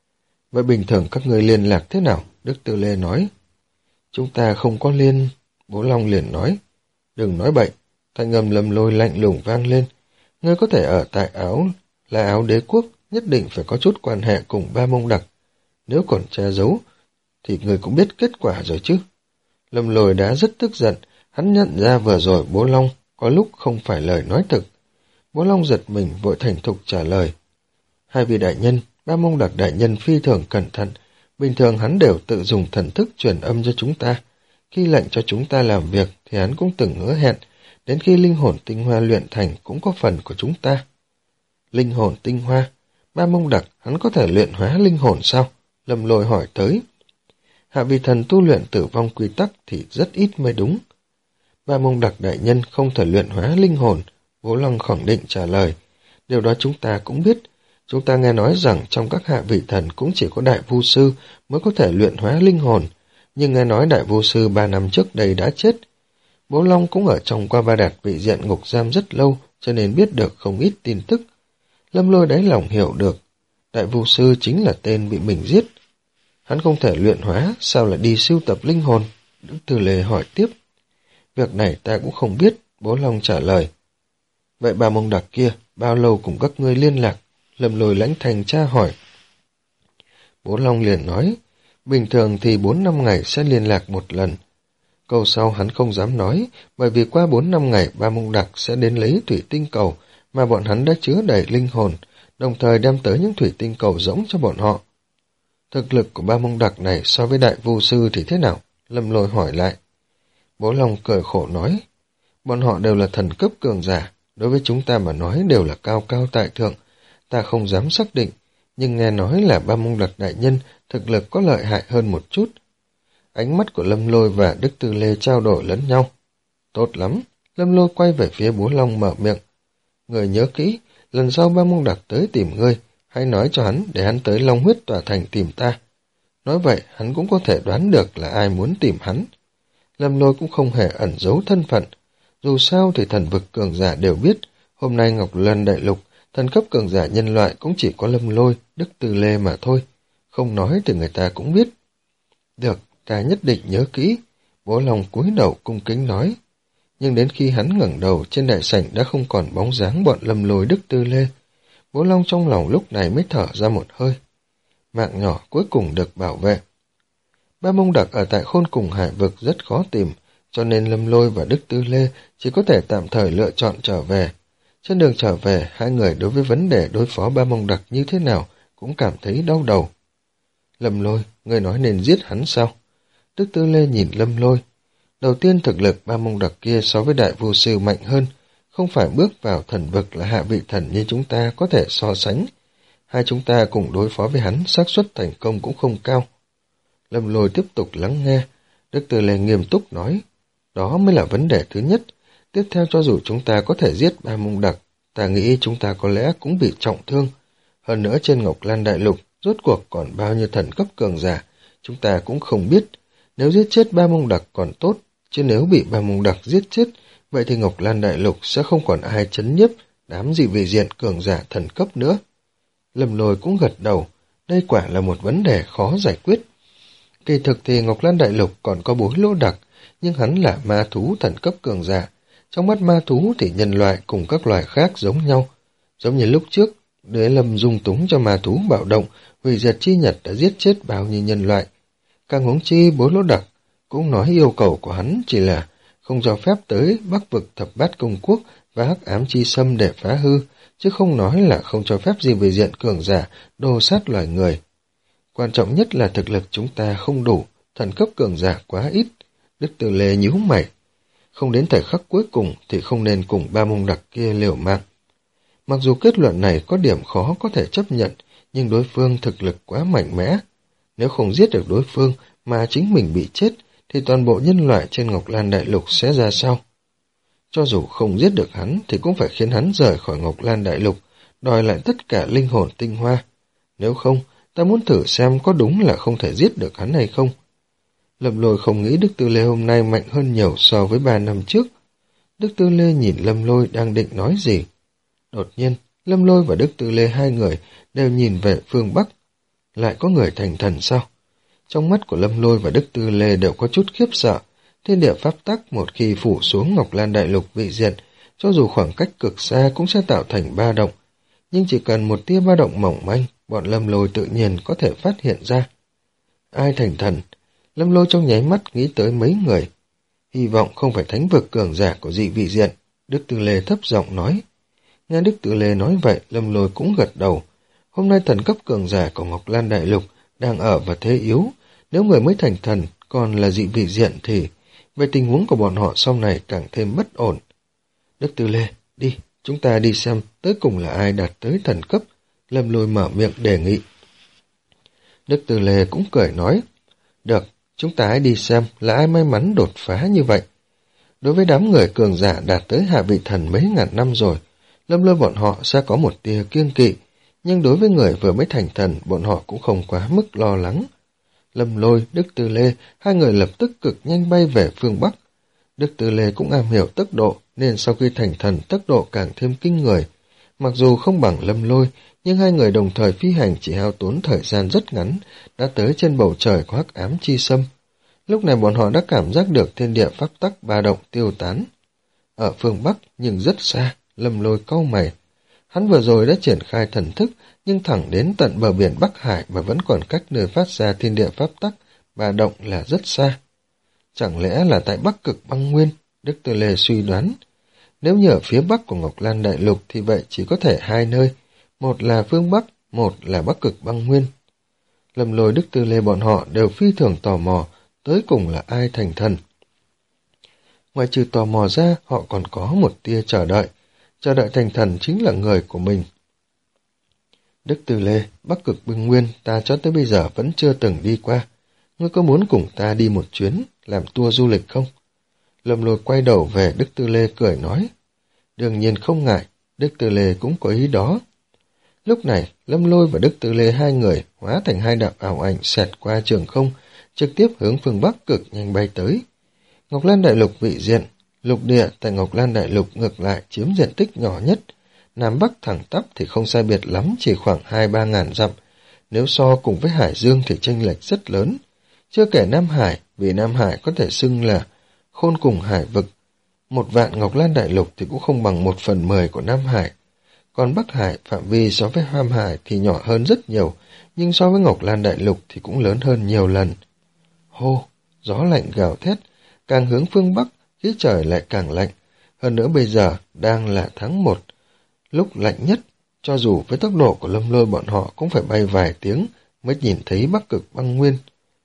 Vậy bình thường các người liên lạc thế nào? Đức Tư Lê nói. Chúng ta không có liên... Bố Long liền nói. Đừng nói bậy. Thanh âm Lâm Lôi lạnh lùng vang lên. Ngươi có thể ở tại Áo là Áo Đế Quốc, nhất định phải có chút quan hệ cùng Ba Mông Đặc. Nếu còn che giấu, thì người cũng biết kết quả rồi chứ. Lâm Lôi đã rất tức giận, hắn nhận ra vừa rồi Bố Long có lúc không phải lời nói thực. Bố Long giật mình vội thành thục trả lời. Hai vị đại nhân, Ba Mông Đặc đại nhân phi thường cẩn thận, bình thường hắn đều tự dùng thần thức truyền âm cho chúng ta. Khi lệnh cho chúng ta làm việc thì hắn cũng từng hứa hẹn, đến khi linh hồn tinh hoa luyện thành cũng có phần của chúng ta. Linh hồn tinh hoa, Ba Mông Đặc hắn có thể luyện hóa linh hồn sao? Lâm Lôi hỏi tới. Hạ vị thần tu luyện tử vong quy tắc thì rất ít mới đúng. Ba Mông Đặc đại nhân không thể luyện hóa linh hồn, Bố Long khẳng định trả lời. Điều đó chúng ta cũng biết. Chúng ta nghe nói rằng trong các hạ vị thần cũng chỉ có đại vu sư mới có thể luyện hóa linh hồn, nhưng nghe nói đại vu sư ba năm trước đây đã chết. Bố Long cũng ở trong Qua Ba Đạt vị diện ngục giam rất lâu, cho nên biết được không ít tin tức. Lâm Lôi đáy lòng hiểu được, đại vu sư chính là tên bị mình giết. Hắn không thể luyện hóa, sao lại đi sưu tập linh hồn? Đức Tư Lê hỏi tiếp. Việc này ta cũng không biết, Bố Long trả lời. Vậy Ba Mông Đặc kia, bao lâu cùng các ngươi liên lạc? Lâm Lôi lãnh thành tra hỏi. Bố Long liền nói, bình thường thì bốn năm ngày sẽ liên lạc một lần. Câu sau hắn không dám nói, bởi vì qua bốn năm ngày Ba Mông Đặc sẽ đến lấy thủy tinh cầu mà bọn hắn đã chứa đầy linh hồn, đồng thời đem tới những thủy tinh cầu rỗng cho bọn họ. Thực lực của Ba Mông Đặc này so với đại vu sư thì thế nào? Lâm Lôi hỏi lại. Bố Long cười khổ nói, bọn họ đều là thần cấp cường giả, đối với chúng ta mà nói đều là cao cao tại thượng, ta không dám xác định, nhưng nghe nói là Ba Mông Đặc đại nhân thực lực có lợi hại hơn một chút. Ánh mắt của Lâm Lôi và Đức Tư Lê trao đổi lẫn nhau. Tốt lắm, Lâm Lôi quay về phía Bố Long mở miệng. Người nhớ kỹ, lần sau Ba Mông Đặc tới tìm ngươi, hãy nói cho hắn để hắn tới Long Huyết Tòa Thành tìm ta. Nói vậy, hắn cũng có thể đoán được là ai muốn tìm hắn. Lâm Lôi cũng không hề ẩn giấu thân phận. Dù sao thì thần vực cường giả đều biết, hôm nay Ngọc Lan Đại Lục, thần cấp cường giả nhân loại cũng chỉ có Lâm Lôi, Đức Tư Lê mà thôi. Không nói thì người ta cũng biết. Được, ta nhất định nhớ kỹ. Bố Long cúi đầu cung kính nói. Nhưng đến khi hắn ngẩng đầu, trên đại sảnh đã không còn bóng dáng bọn Lâm Lôi, Đức Tư Lê. Bố Long trong lòng lúc này mới thở ra một hơi. Mạng nhỏ cuối cùng được bảo vệ. Ba Mông Đặc ở tại Khôn Cùng Hải Vực rất khó tìm, cho nên Lâm Lôi và Đức Tư Lê chỉ có thể tạm thời lựa chọn trở về. Trên đường trở về, hai người đối với vấn đề đối phó Ba Mông Đặc như thế nào cũng cảm thấy đau đầu. Lâm Lôi, ngươi nói nên giết hắn sao? Đức Tư Lê nhìn Lâm Lôi. Đầu tiên thực lực Ba Mông Đặc kia so với đại vu sư mạnh hơn, không phải bước vào thần vực là hạ vị thần như chúng ta có thể so sánh. Hai chúng ta cùng đối phó với hắn, xác suất thành công cũng không cao. Lâm Lôi tiếp tục lắng nghe. Đức Tư Lê nghiêm túc nói, đó mới là vấn đề thứ nhất. Tiếp theo, cho dù chúng ta có thể giết Ba Mông Đặc, ta nghĩ chúng ta có lẽ cũng bị trọng thương. Hơn nữa trên Ngọc Lan Đại Lục, rốt cuộc còn bao nhiêu thần cấp cường giả, chúng ta cũng không biết. Nếu giết chết Ba Mông Đặc còn tốt, chứ nếu bị Ba Mông Đặc giết chết, vậy thì Ngọc Lan Đại Lục sẽ không còn ai chấn nhiếp đám gì vị diện cường giả thần cấp nữa. Lâm Lôi cũng gật đầu, đây quả là một vấn đề khó giải quyết. Kỳ thực thì Ngọc Lan Đại Lục còn có Bối Lỗ Đặc, nhưng hắn là ma thú thần cấp cường giả. Trong mắt ma thú thì nhân loại cùng các loài khác giống nhau. Giống như lúc trước, Đế Lâm dung túng cho ma thú bạo động, hủy diệt chi nhật đã giết chết bao nhiêu nhân loại. Càng huống chi Bối Lỗ Đặc cũng nói yêu cầu của hắn chỉ là không cho phép tới Bắc vực thập bát công quốc và hắc ám chi xâm để phá hư, chứ không nói là không cho phép gì về diện cường giả đồ sát loài người. Quan trọng nhất là thực lực chúng ta không đủ, thần cấp cường giả quá ít. Đức Từ Lê nhíu mày. Không đến thời khắc cuối cùng thì không nên cùng ba mông đặc kia liều mạng. Mặc dù kết luận này có điểm khó có thể chấp nhận, nhưng đối phương thực lực quá mạnh mẽ. Nếu không giết được đối phương mà chính mình bị chết, thì toàn bộ nhân loại trên Ngọc Lan Đại Lục sẽ ra sao? Cho dù không giết được hắn thì cũng phải khiến hắn rời khỏi Ngọc Lan Đại Lục, đòi lại tất cả linh hồn tinh hoa. Nếu không, ta muốn thử xem có đúng là không thể giết được hắn hay không. Lâm Lôi không nghĩ Đức Tư Lê hôm nay mạnh hơn nhiều so với ba năm trước. Đức Tư Lê nhìn Lâm Lôi đang định nói gì. Đột nhiên, Lâm Lôi và Đức Tư Lê hai người đều nhìn về phương Bắc. Lại có người thành thần sao? Trong mắt của Lâm Lôi và Đức Tư Lê đều có chút khiếp sợ. Thiên địa pháp tắc một khi phủ xuống Ngọc Lan Đại Lục vị diện, cho dù khoảng cách cực xa cũng sẽ tạo thành ba động. Nhưng chỉ cần một tia ba động mỏng manh, bọn Lâm Lôi tự nhiên có thể phát hiện ra. Ai thành thần? Lâm Lôi trong nháy mắt nghĩ tới mấy người. Hy vọng không phải thánh vực cường giả của dị vị diện. Đức Tư Lê thấp giọng nói. Nghe Đức Tư Lê nói vậy, Lâm Lôi cũng gật đầu. Hôm nay thần cấp cường giả của Ngọc Lan Đại Lục đang ở vào thế yếu. Nếu người mới thành thần còn là dị vị diện thì về tình huống của bọn họ sau này càng thêm bất ổn. Đức Tư Lê, đi, chúng ta đi xem tới cùng là ai đạt tới thần cấp. Lâm Lôi mở miệng đề nghị. Đức Tư Lê cũng cười nói. Được, chúng ta hãy đi xem là ai may mắn đột phá như vậy. Đối với đám người cường giả đạt tới hạ vị thần mấy ngàn năm rồi, Lâm Lôi bọn họ sẽ có một tia kiêng kỵ, nhưng đối với người vừa mới thành thần, bọn họ cũng không quá mức lo lắng. Lâm Lôi, Đức Tư Lê, hai người lập tức cực nhanh bay về phương Bắc. Đức Tư Lê cũng am hiểu tốc độ, nên sau khi thành thần tốc độ càng thêm kinh người. Mặc dù không bằng Lâm Lôi, nhưng hai người đồng thời phi hành chỉ hao tốn thời gian rất ngắn, đã tới trên bầu trời có hắc ám chi xâm. Lúc này bọn họ đã cảm giác được thiên địa pháp tắc ba động tiêu tán. Ở phương Bắc, nhưng rất xa, Lâm Lôi cau mày. Hắn vừa rồi đã triển khai thần thức, nhưng thẳng đến tận bờ biển Bắc Hải mà vẫn còn cách nơi phát ra thiên địa pháp tắc ba động là rất xa. Chẳng lẽ là tại Bắc Cực Băng Nguyên? Đức Tư Lê suy đoán. Nếu như ở phía Bắc của Ngọc Lan Đại Lục thì vậy chỉ có thể hai nơi, một là phương Bắc, một là Bắc Cực Băng Nguyên. Lâm Lôi, Đức Tư Lê bọn họ đều phi thường tò mò, tới cùng là ai thành thần. Ngoài trừ tò mò ra, họ còn có một tia chờ đợi. Chờ đợi thành thần chính là người của mình. Đức Tư Lê, Bắc Cực Băng Nguyên ta cho tới bây giờ vẫn chưa từng đi qua. Ngươi có muốn cùng ta đi một chuyến, làm tour du lịch không? Lâm Lôi quay đầu về Đức Tư Lê cười nói. Đương nhiên không ngại, Đức Tư Lê cũng có ý đó. Lúc này, Lâm Lôi và Đức Tư Lê hai người hóa thành hai đạo ảo ảnh xẹt qua trường không, trực tiếp hướng phương Bắc cực nhanh bay tới. Ngọc Lan Đại Lục vị diện, lục địa tại Ngọc Lan Đại Lục ngược lại chiếm diện tích nhỏ nhất. Nam Bắc thẳng tắp thì không sai biệt lắm, chỉ khoảng hai ba ngàn dặm. Nếu so cùng với Hải Dương thì chênh lệch rất lớn. Chưa kể Nam Hải, vì Nam Hải có thể xưng là khôn cùng hải vực. Một vạn Ngọc Lan Đại Lục thì cũng không bằng một phần mười của Nam Hải. Còn Bắc Hải, phạm vi so với Nam Hải thì nhỏ hơn rất nhiều, nhưng so với Ngọc Lan Đại Lục thì cũng lớn hơn nhiều lần. Hô, gió lạnh gào thét, càng hướng phương Bắc, khí trời lại càng lạnh. Hơn nữa bây giờ đang là tháng một, lúc lạnh nhất, cho dù với tốc độ của Lâm Lôi bọn họ cũng phải bay vài tiếng mới nhìn thấy Bắc Cực Băng Nguyên.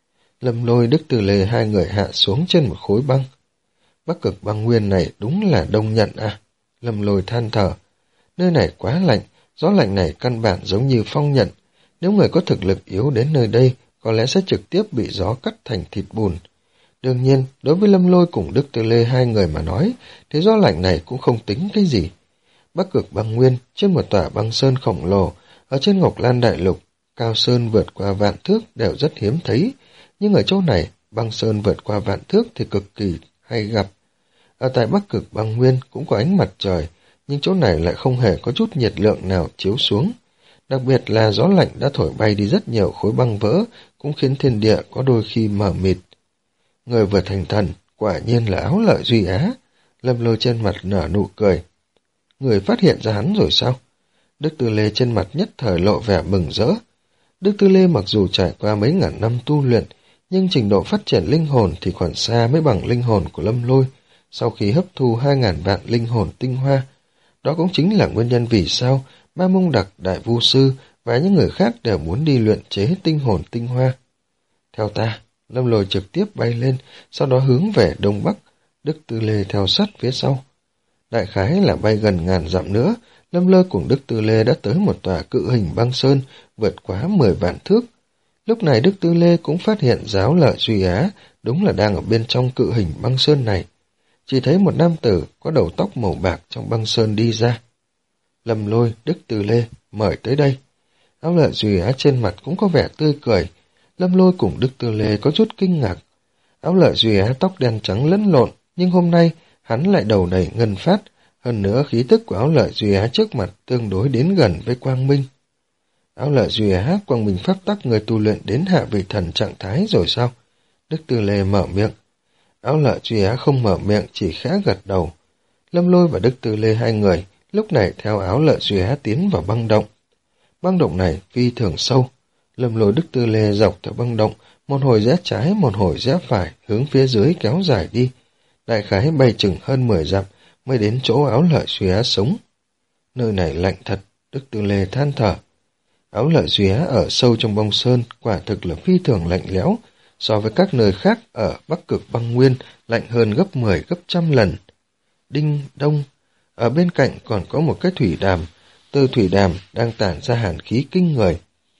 Lâm Lôi, Đức Tư Lê hai người hạ xuống trên một khối băng. Bắc Cực Băng Nguyên này đúng là đông nhận à? Lâm Lôi than thở. Nơi này quá lạnh, gió lạnh này căn bản giống như phong nhận. Nếu người có thực lực yếu đến nơi đây, có lẽ sẽ trực tiếp bị gió cắt thành thịt bùn. Đương nhiên, đối với Lâm Lôi cùng Đức Tư Lê hai người mà nói, thì gió lạnh này cũng không tính cái gì. Bắc Cực Băng Nguyên, trên một tòa băng sơn khổng lồ, ở trên Ngọc Lan Đại Lục, cao sơn vượt qua vạn thước đều rất hiếm thấy, nhưng ở chỗ này, băng sơn vượt qua vạn thước thì cực kỳ hay gặp. Ở tại Bắc Cực Băng Nguyên cũng có ánh mặt trời, nhưng chỗ này lại không hề có chút nhiệt lượng nào chiếu xuống. Đặc biệt là gió lạnh đã thổi bay đi rất nhiều khối băng vỡ, cũng khiến thiên địa có đôi khi mờ mịt. Người vừa thành thần, quả nhiên là áo lợi duy á. Lâm Lôi trên mặt nở nụ cười. Người phát hiện ra hắn rồi sao? Đức Tư Lê trên mặt nhất thời lộ vẻ mừng rỡ. Đức Tư Lê mặc dù trải qua mấy ngàn năm tu luyện, nhưng trình độ phát triển linh hồn thì còn xa mới bằng linh hồn của Lâm Lôi. sau khi hấp thu hai ngàn vạn linh hồn tinh hoa. Đó cũng chính là nguyên nhân vì sao Ma Mông Đặc, Đại Vu Sư và những người khác đều muốn đi luyện chế tinh hồn tinh hoa. Theo ta, Lâm Lôi trực tiếp bay lên, sau đó hướng về đông bắc, Đức Tư Lê theo sát phía sau. Đại khái là bay gần ngàn dặm nữa, Lâm Lôi cùng Đức Tư Lê đã tới một tòa cự hình băng sơn, vượt quá mười vạn thước. Lúc này Đức Tư Lê cũng phát hiện Giáo Lợi Duy Á đúng là đang ở bên trong cự hình băng sơn này. Chỉ thấy một nam tử có đầu tóc màu bạc trong băng sơn đi ra. Lâm Lôi, Đức Tư Lê, mời tới đây. Áo Lợi Duy Á trên mặt cũng có vẻ tươi cười. Lâm Lôi cùng Đức Tư Lê có chút kinh ngạc. Áo Lợi Duy Á tóc đen trắng lẫn lộn, nhưng hôm nay hắn lại đầu đầy ngân phát. Hơn nữa khí tức của Áo Lợi Duy Á trước mặt tương đối đến gần với Quang Minh. Áo Lợi Duy Á, Quang Minh pháp tắc người tu luyện đến hạ vị thần trạng thái rồi sao? Đức Tư Lê mở miệng. Áo Lợi Duy Á không mở miệng, chỉ khẽ gật đầu. Lâm Lôi và Đức Tư Lê hai người lúc này theo Áo Lợi Duy Á tiến vào băng động. Băng động này phi thường sâu. Lâm Lôi, Đức Tư Lê dọc theo băng động, một hồi rẽ trái, một hồi rẽ phải, hướng phía dưới kéo dài đi. Đại khái bay chừng hơn mười dặm mới đến chỗ Áo Lợi Duy Á sống. Nơi này lạnh thật, Đức Tư Lê than thở. Áo Lợi Duy Á ở sâu trong băng sơn quả thực là phi thường lạnh lẽo, so với các nơi khác ở Bắc Cực băng nguyên lạnh hơn gấp mười, gấp trăm lần. Đinh đông, ở bên cạnh còn có một cái thủy đàm, từ thủy đàm đang tản ra hàn khí kinh người.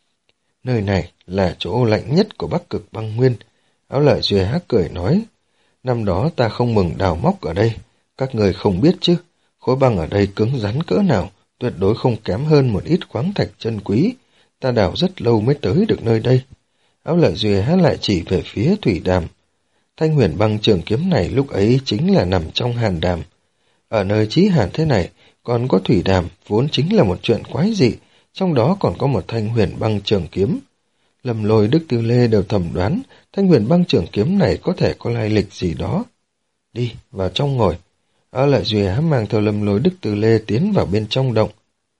Nơi này là chỗ lạnh nhất của Bắc Cực băng nguyên. Áo Lợi Duy Á cười nói, năm đó ta không mừng đào móc ở đây, các người không biết chứ, khối băng ở đây cứng rắn cỡ nào, tuyệt đối không kém hơn một ít khoáng thạch chân quý, ta đào rất lâu mới tới được nơi đây. Áo Lợi Duy Á lại chỉ về phía thủy đàm. Thanh huyền băng trường kiếm này lúc ấy chính là nằm trong hàn đàm. Ở nơi chí hàn thế này, còn có thủy đàm vốn chính là một chuyện quái dị, trong đó còn có một thanh huyền băng trường kiếm. Lâm Lôi, Đức Tư Lê đều thầm đoán thanh huyền băng trường kiếm này có thể có lai lịch gì đó. Đi, vào trong ngồi. Áo Lợi Duy Á mang theo Lâm Lôi, Đức Tư Lê tiến vào bên trong động.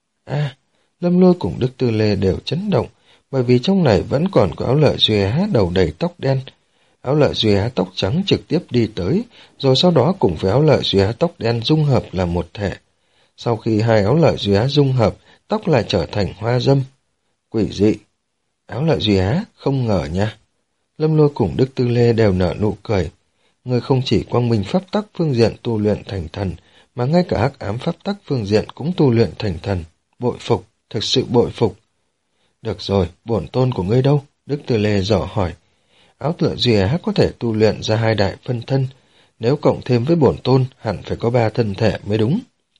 À, Lâm Lôi cùng Đức Tư Lê đều chấn động, bởi vì trong này vẫn còn có Áo Lợi Duy Á đầu đầy tóc đen. Áo Lợi Duy Á tóc trắng trực tiếp đi tới, rồi sau đó cùng với Áo Lợi Duy Á tóc đen dung hợp là một thể. Sau khi hai Áo Lợi Duy Á dung hợp, tóc lại trở thành hoa dâm. Quỷ dị. Áo Lợi Duy Á không ngờ nha. Lâm Lôi cùng Đức Tư Lê đều nở nụ cười. Người không chỉ quang minh pháp tắc phương diện tu luyện thành thần, mà ngay cả hắc ám pháp tắc phương diện cũng tu luyện thành thần. Bội phục, thực sự bội phục. Được rồi, bổn tôn của ngươi đâu? Đức Tư Lê dò hỏi. Áo Lợi Duy Á có thể tu luyện ra hai đại phân thân, nếu cộng thêm với bổn tôn hẳn phải có ba thân thể mới đúng.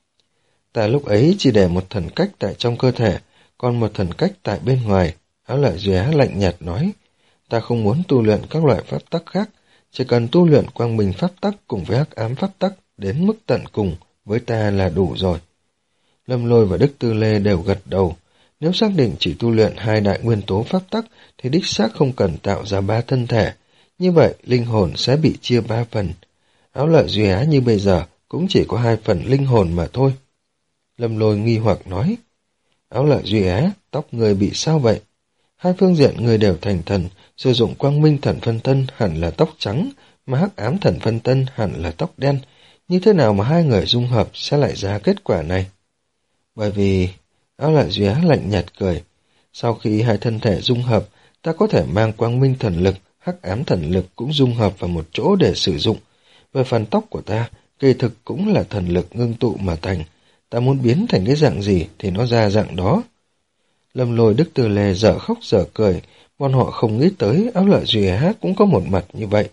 Ta lúc ấy chỉ để một thần cách tại trong cơ thể, còn một thần cách tại bên ngoài. Áo Lợi Duy Á lạnh nhạt nói, ta không muốn tu luyện các loại pháp tắc khác, chỉ cần tu luyện quang minh pháp tắc cùng với hắc ám pháp tắc đến mức tận cùng, với ta là đủ rồi. Lâm Lôi và Đức Tư Lê đều gật đầu. Nếu xác định chỉ tu luyện hai đại nguyên tố pháp tắc thì đích xác không cần tạo ra ba thân thể, như vậy linh hồn sẽ bị chia ba phần. Áo Lợi Duy Á như bây giờ cũng chỉ có hai phần linh hồn mà thôi. Lâm Lôi nghi hoặc nói, Áo Lợi Duy Á, tóc người bị sao vậy? Hai phương diện người đều thành thần, sử dụng quang minh thần phân thân hẳn là tóc trắng, mà hắc ám thần phân thân hẳn là tóc đen. Như thế nào mà hai người dung hợp sẽ lại ra kết quả này? Bởi vì... Áo Lợi Duy Á lạnh nhạt cười. Sau khi hai thân thể dung hợp, ta có thể mang quang minh thần lực, hắc ám thần lực cũng dung hợp vào một chỗ để sử dụng. Về phần tóc của ta, kỳ thực cũng là thần lực ngưng tụ mà thành. Ta muốn biến thành cái dạng gì thì nó ra dạng đó. Lâm Lôi, Đức Tư Lê dở khóc dở cười, bọn họ không nghĩ tới Áo Lợi Duy Á cũng có một mặt như vậy.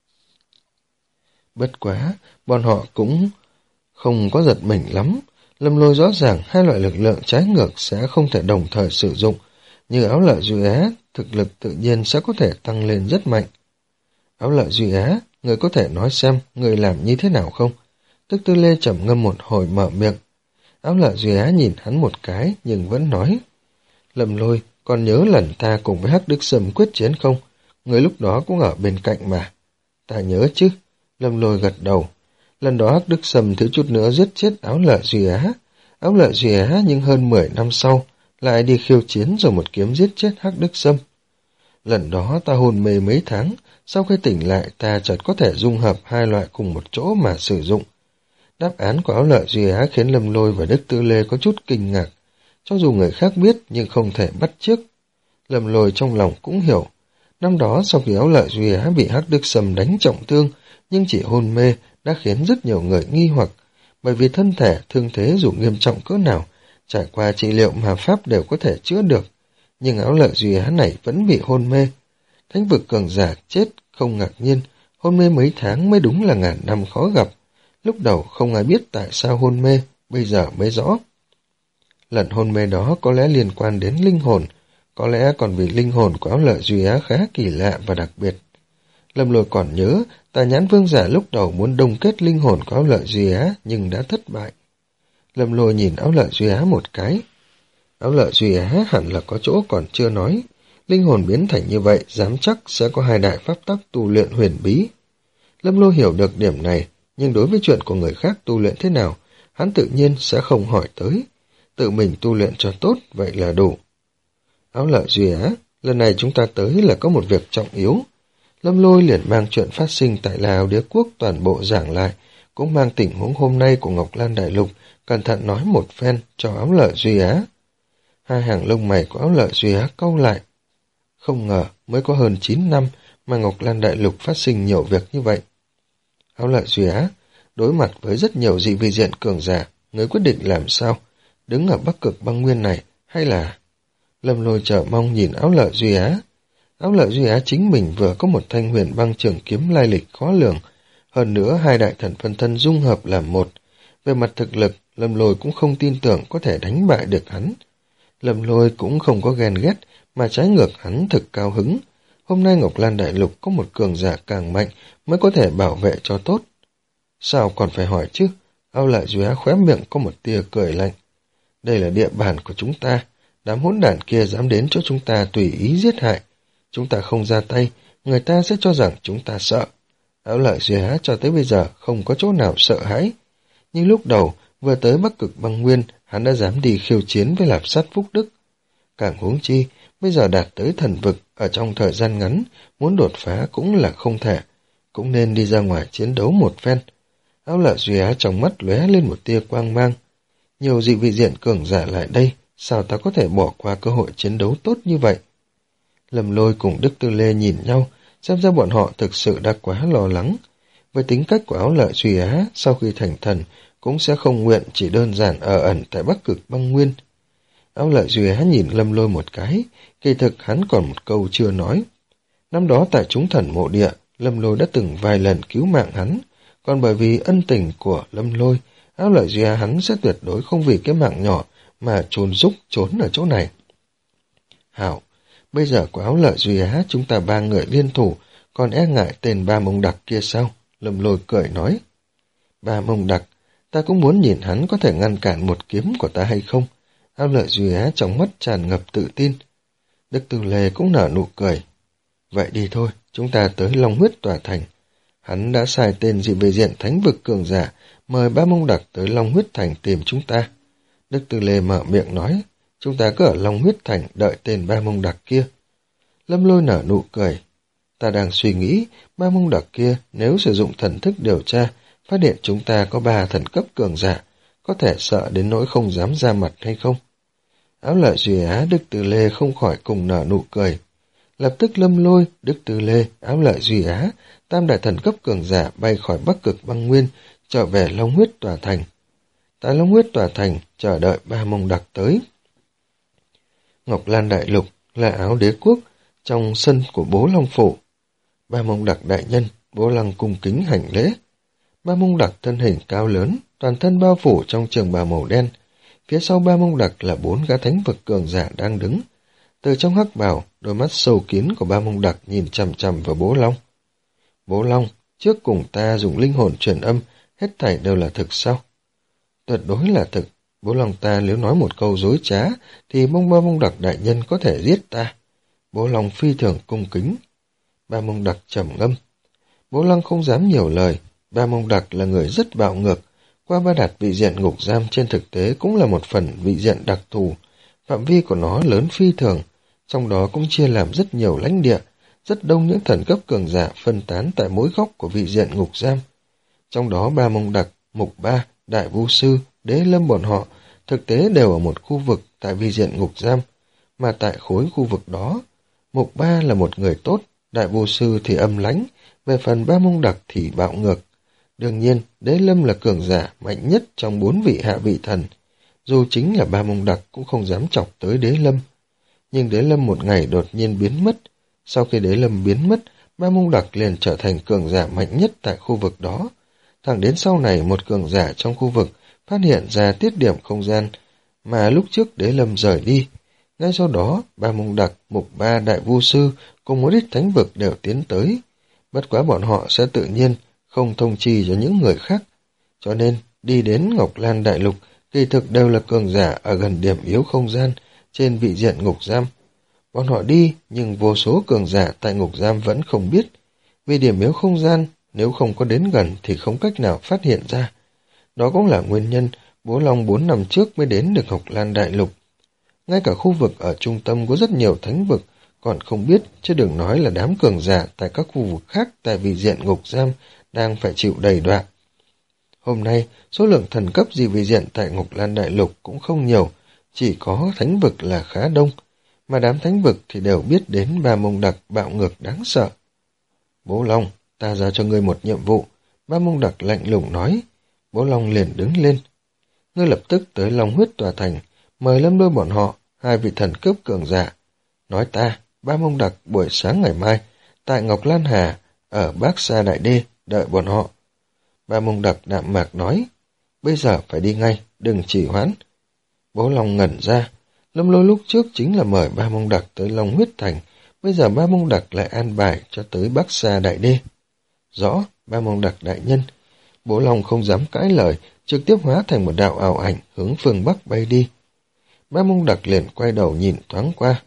Bất quá, bọn họ cũng không có giật mình lắm. Lâm Lôi rõ ràng hai loại lực lượng trái ngược sẽ không thể đồng thời sử dụng, như Áo Lợi Duy Á, thực lực tự nhiên sẽ có thể tăng lên rất mạnh. Áo Lợi Duy Á, người có thể nói xem người làm như thế nào không? Đức Tư Lê trầm ngâm một hồi mở miệng. Áo Lợi Duy Á nhìn hắn một cái nhưng vẫn nói, Lâm Lôi, còn nhớ lần ta cùng với Hắc Đức Sâm quyết chiến không? Người lúc đó cũng ở bên cạnh mà. Ta nhớ chứ. Lâm Lôi gật đầu. Lần đó Hắc Đức Sâm thiếu chút nữa giết chết Áo Lợi Duy Á. Áo Lợi Duy Á nhưng hơn mười năm sau lại đi khiêu chiến rồi một kiếm giết chết Hắc Đức Sâm. Lần đó ta hôn mê mấy tháng, sau khi tỉnh lại ta chợt có thể dung hợp hai loại cùng một chỗ mà sử dụng. Đáp án của Áo Lợi Duy Á khiến Lâm Lôi và Đức Tư Lê có chút kinh ngạc. Cho dù người khác biết nhưng không thể bắt chước. Lâm Lôi trong lòng cũng hiểu. Năm đó sau khi Áo Lợi Duy Á bị Hắc Đức Sâm đánh trọng thương, nhưng chỉ hôn mê đã khiến rất nhiều người nghi hoặc, bởi vì thân thể thương thế dù nghiêm trọng cỡ nào, trải qua trị liệu mà pháp đều có thể chữa được, nhưng Áo Lợi Duy Á này vẫn bị hôn mê. Thánh vực cường giả chết không ngạc nhiên, hôn mê mấy tháng mới đúng là ngàn năm khó gặp. Lúc đầu không ai biết tại sao hôn mê, bây giờ mới rõ. Lần hôn mê đó có lẽ liên quan đến linh hồn, có lẽ còn vì linh hồn của Áo Lợi Duy Á khá kỳ lạ và đặc biệt. Lâm Lôi còn nhớ, Tà Nhãn Vương giả lúc đầu muốn đồng kết linh hồn của Áo Lợi Duy Á nhưng đã thất bại. Lâm Lôi nhìn Áo Lợi Duy Á một cái. Áo Lợi Duy Á hẳn là có chỗ còn chưa nói. Linh hồn biến thành như vậy, dám chắc sẽ có hai đại pháp tắc tu luyện huyền bí. Lâm Lôi hiểu được điểm này, nhưng đối với chuyện của người khác tu luyện thế nào, hắn tự nhiên sẽ không hỏi tới. Tự mình tu luyện cho tốt, vậy là đủ. Áo Lợi Duy Á, lần này chúng ta tới là có một việc trọng yếu. Lâm Lôi liền mang chuyện phát sinh tại Lào Đế Quốc toàn bộ giảng lại, cũng mang tình huống hôm nay của Ngọc Lan Đại Lục, cẩn thận nói một phen cho Áo Lợi Duy Á. Hai hàng lông mày của Áo Lợi Duy Á cau lại. Không ngờ mới có hơn chín năm mà Ngọc Lan Đại Lục phát sinh nhiều việc như vậy. Áo Lợi Duy Á, đối mặt với rất nhiều dị vi diện cường giả, người quyết định làm sao? Đứng ở Bắc Cực Băng Nguyên này hay là... Lâm Lôi chờ mong nhìn Áo Lợi Duy Á. Áo Lợi Duy Á chính mình vừa có một thanh huyền băng trường kiếm lai lịch khó lường, hơn nữa hai đại thần phân thân dung hợp làm một. Về mặt thực lực, Lâm Lôi cũng không tin tưởng có thể đánh bại được hắn. Lâm Lôi cũng không có ghen ghét, mà trái ngược hắn thực cao hứng. Hôm nay Ngọc Lan Đại Lục có một cường giả càng mạnh mới có thể bảo vệ cho tốt. Sao còn phải hỏi chứ? Áo Lợi Duy Á khóe miệng có một tia cười lạnh. Đây là địa bàn của chúng ta, đám hỗn đản kia dám đến chỗ chúng ta tùy ý giết hại. Chúng ta không ra tay, người ta sẽ cho rằng chúng ta sợ. Áo Lợi Duy Á cho tới bây giờ không có chỗ nào sợ hãi. Nhưng lúc đầu, vừa tới Bắc Cực Băng Nguyên, hắn đã dám đi khiêu chiến với Lạp Sát Phúc Đức. Càng huống chi, bây giờ đạt tới thần vực, ở trong thời gian ngắn, muốn đột phá cũng là không thể, cũng nên đi ra ngoài chiến đấu một phen. Áo Lợi Duy Á trong mắt lóe lên một tia quang mang. Nhiều dị vị diện cường giả lại đây, sao ta có thể bỏ qua cơ hội chiến đấu tốt như vậy? Lâm Lôi cùng Đức Tư Lê nhìn nhau, xem ra bọn họ thực sự đã quá lo lắng. Với tính cách của Áo Lợi Duy Á, sau khi thành thần, cũng sẽ không nguyện chỉ đơn giản ở ẩn tại Bắc Cực Băng Nguyên. Áo Lợi Duy Á nhìn Lâm Lôi một cái, kỳ thực hắn còn một câu chưa nói. Năm đó tại chúng thần mộ địa, Lâm Lôi đã từng vài lần cứu mạng hắn, còn bởi vì ân tình của Lâm Lôi, Áo Lợi Duy Á hắn sẽ tuyệt đối không vì cái mạng nhỏ mà trốn rúc trốn ở chỗ này. Hảo, bây giờ của Áo Lợi Duy Á chúng ta ba người liên thủ, còn e ngại tên Ba Mông Đặc kia sao? Lâm Lôi cười nói. Ba Mông Đặc, ta cũng muốn nhìn hắn có thể ngăn cản một kiếm của ta hay không? Áo Lợi Duy Á trong mắt tràn ngập tự tin. Đức Tư Lê cũng nở nụ cười. Vậy đi thôi, chúng ta tới Long Huyết Tòa Thành. Hắn đã sai tên dị bề diện thánh vực cường giả, mời Ba Mông Đặc tới Long Huyết Thành tìm chúng ta. Đức Tư Lê mở miệng nói, chúng ta cứ ở Long Huyết Thành đợi tên Ba Mông Đặc kia. Lâm Lôi nở nụ cười. Ta đang suy nghĩ, Ba Mông Đặc kia nếu sử dụng thần thức điều tra, phát hiện chúng ta có ba thần cấp cường giả, có thể sợ đến nỗi không dám ra mặt hay không? Áo Lợi Duy Á, Đức Tư Lê không khỏi cùng nở nụ cười. Lập tức Lâm Lôi, Đức Tư Lê, Áo Lợi Duy Á, tam đại thần cấp cường giả bay khỏi Bắc Cực Băng Nguyên, trở về Long Huyết Tòa Thành. Tại Long Huyết Tòa Thành, chờ đợi Ba Mông Đặc tới. Ngọc Lan Đại Lục là Áo Đế Quốc, trong sân của Bố Long Phủ. Ba Mông Đặc đại nhân, Bố Lăng cung kính hành lễ. Ba Mông Đặc thân hình cao lớn, toàn thân bao phủ trong trường bào màu đen. Phía sau Ba Mông Đặc là bốn gã thánh vực cường giả đang đứng. Từ trong hắc bào, đôi mắt sâu kín của Ba Mông Đặc nhìn chằm chằm vào Bố Long. Bố Long, trước cùng ta dùng linh hồn truyền âm, hết thảy đều là thực sao? Tuyệt đối là thực. Bố Long ta nếu nói một câu dối trá, thì mong Ba Mông Đặc đại nhân có thể giết ta. Bố Long phi thường cung kính. Ba Mông Đặc trầm ngâm. Bố Long không dám nhiều lời. Ba Mông Đặc là người rất bạo ngược. Qua ba đạt vị diện ngục giam trên thực tế cũng là một phần vị diện đặc thù. Phạm vi của nó lớn phi thường. trong đó cũng chia làm rất nhiều lãnh địa, rất đông những thần cấp cường giả phân tán tại mỗi góc của vị diện ngục giam. Trong đó Ba Mông Đặc, Mục Ba, Đại Vu Sư, Đế Lâm bọn họ thực tế đều ở một khu vực tại vị diện ngục giam, mà tại khối khu vực đó, Mục Ba là một người tốt, Đại Vu Sư thì âm lãnh, về phần Ba Mông Đặc thì bạo ngược. Đương nhiên, Đế Lâm là cường giả mạnh nhất trong bốn vị hạ vị thần, dù chính là Ba Mông Đặc cũng không dám chọc tới Đế Lâm. Nhưng Đế Lâm một ngày đột nhiên biến mất. Sau khi Đế Lâm biến mất, Ba Mông Đặc liền trở thành cường giả mạnh nhất tại khu vực đó. Thẳng đến sau này một cường giả trong khu vực phát hiện ra tiết điểm không gian mà lúc trước Đế Lâm rời đi. Ngay sau đó, Ba Mông Đặc, Mục Ba, Đại Vu Sư cùng một ít thánh vực đều tiến tới. Bất quá bọn họ sẽ tự nhiên không thông chi cho những người khác. Cho nên, đi đến Ngọc Lan Đại Lục kỳ thực đều là cường giả ở gần điểm yếu không gian trên vị diện ngục giam. Bọn họ đi, nhưng vô số cường giả tại ngục giam vẫn không biết. Vì điểm yếu không gian, nếu không có đến gần thì không cách nào phát hiện ra. Đó cũng là nguyên nhân Bố Long bốn năm trước mới đến được Ngọc Lan Đại Lục. Ngay cả khu vực ở trung tâm có rất nhiều thánh vực, còn không biết, chứ đừng nói là đám cường giả tại các khu vực khác tại vị diện ngục giam đang phải chịu đầy đọa. Hôm nay, số lượng thần cấp dị vị diện tại Ngọc Lan Đại Lục cũng không nhiều, chỉ có thánh vực là khá đông, mà đám thánh vực thì đều biết đến Ba Mông Đặc bạo ngược đáng sợ. Bố Long, ta giao cho ngươi một nhiệm vụ, Ba Mông Đặc lạnh lùng nói. Bố Long liền đứng lên. Ngươi lập tức tới Long Huyết Tòa Thành, mời Lâm Lôi bọn họ, hai vị thần cấp cường giả. Nói ta, Ba Mông Đặc buổi sáng ngày mai, tại Ngọc Lan Hà, ở Bác Sa Đại Đê, đợi bọn họ. Ba Mông Đặc đạm mạc nói, bây giờ phải đi ngay, đừng trì hoãn. Bố Long ngẩn ra, Lâm Lôi lúc trước chính là mời Ba Mông Đặc tới Long Huyết Thành, bây giờ Ba Mông Đặc lại an bài cho tới Bắc Sa Đại Đê. Rõ, Ba Mông Đặc đại nhân. Bố Long không dám cãi lời, trực tiếp hóa thành một đạo ảo ảnh hướng phương Bắc bay đi. Ba Mông Đặc liền quay đầu nhìn thoáng qua.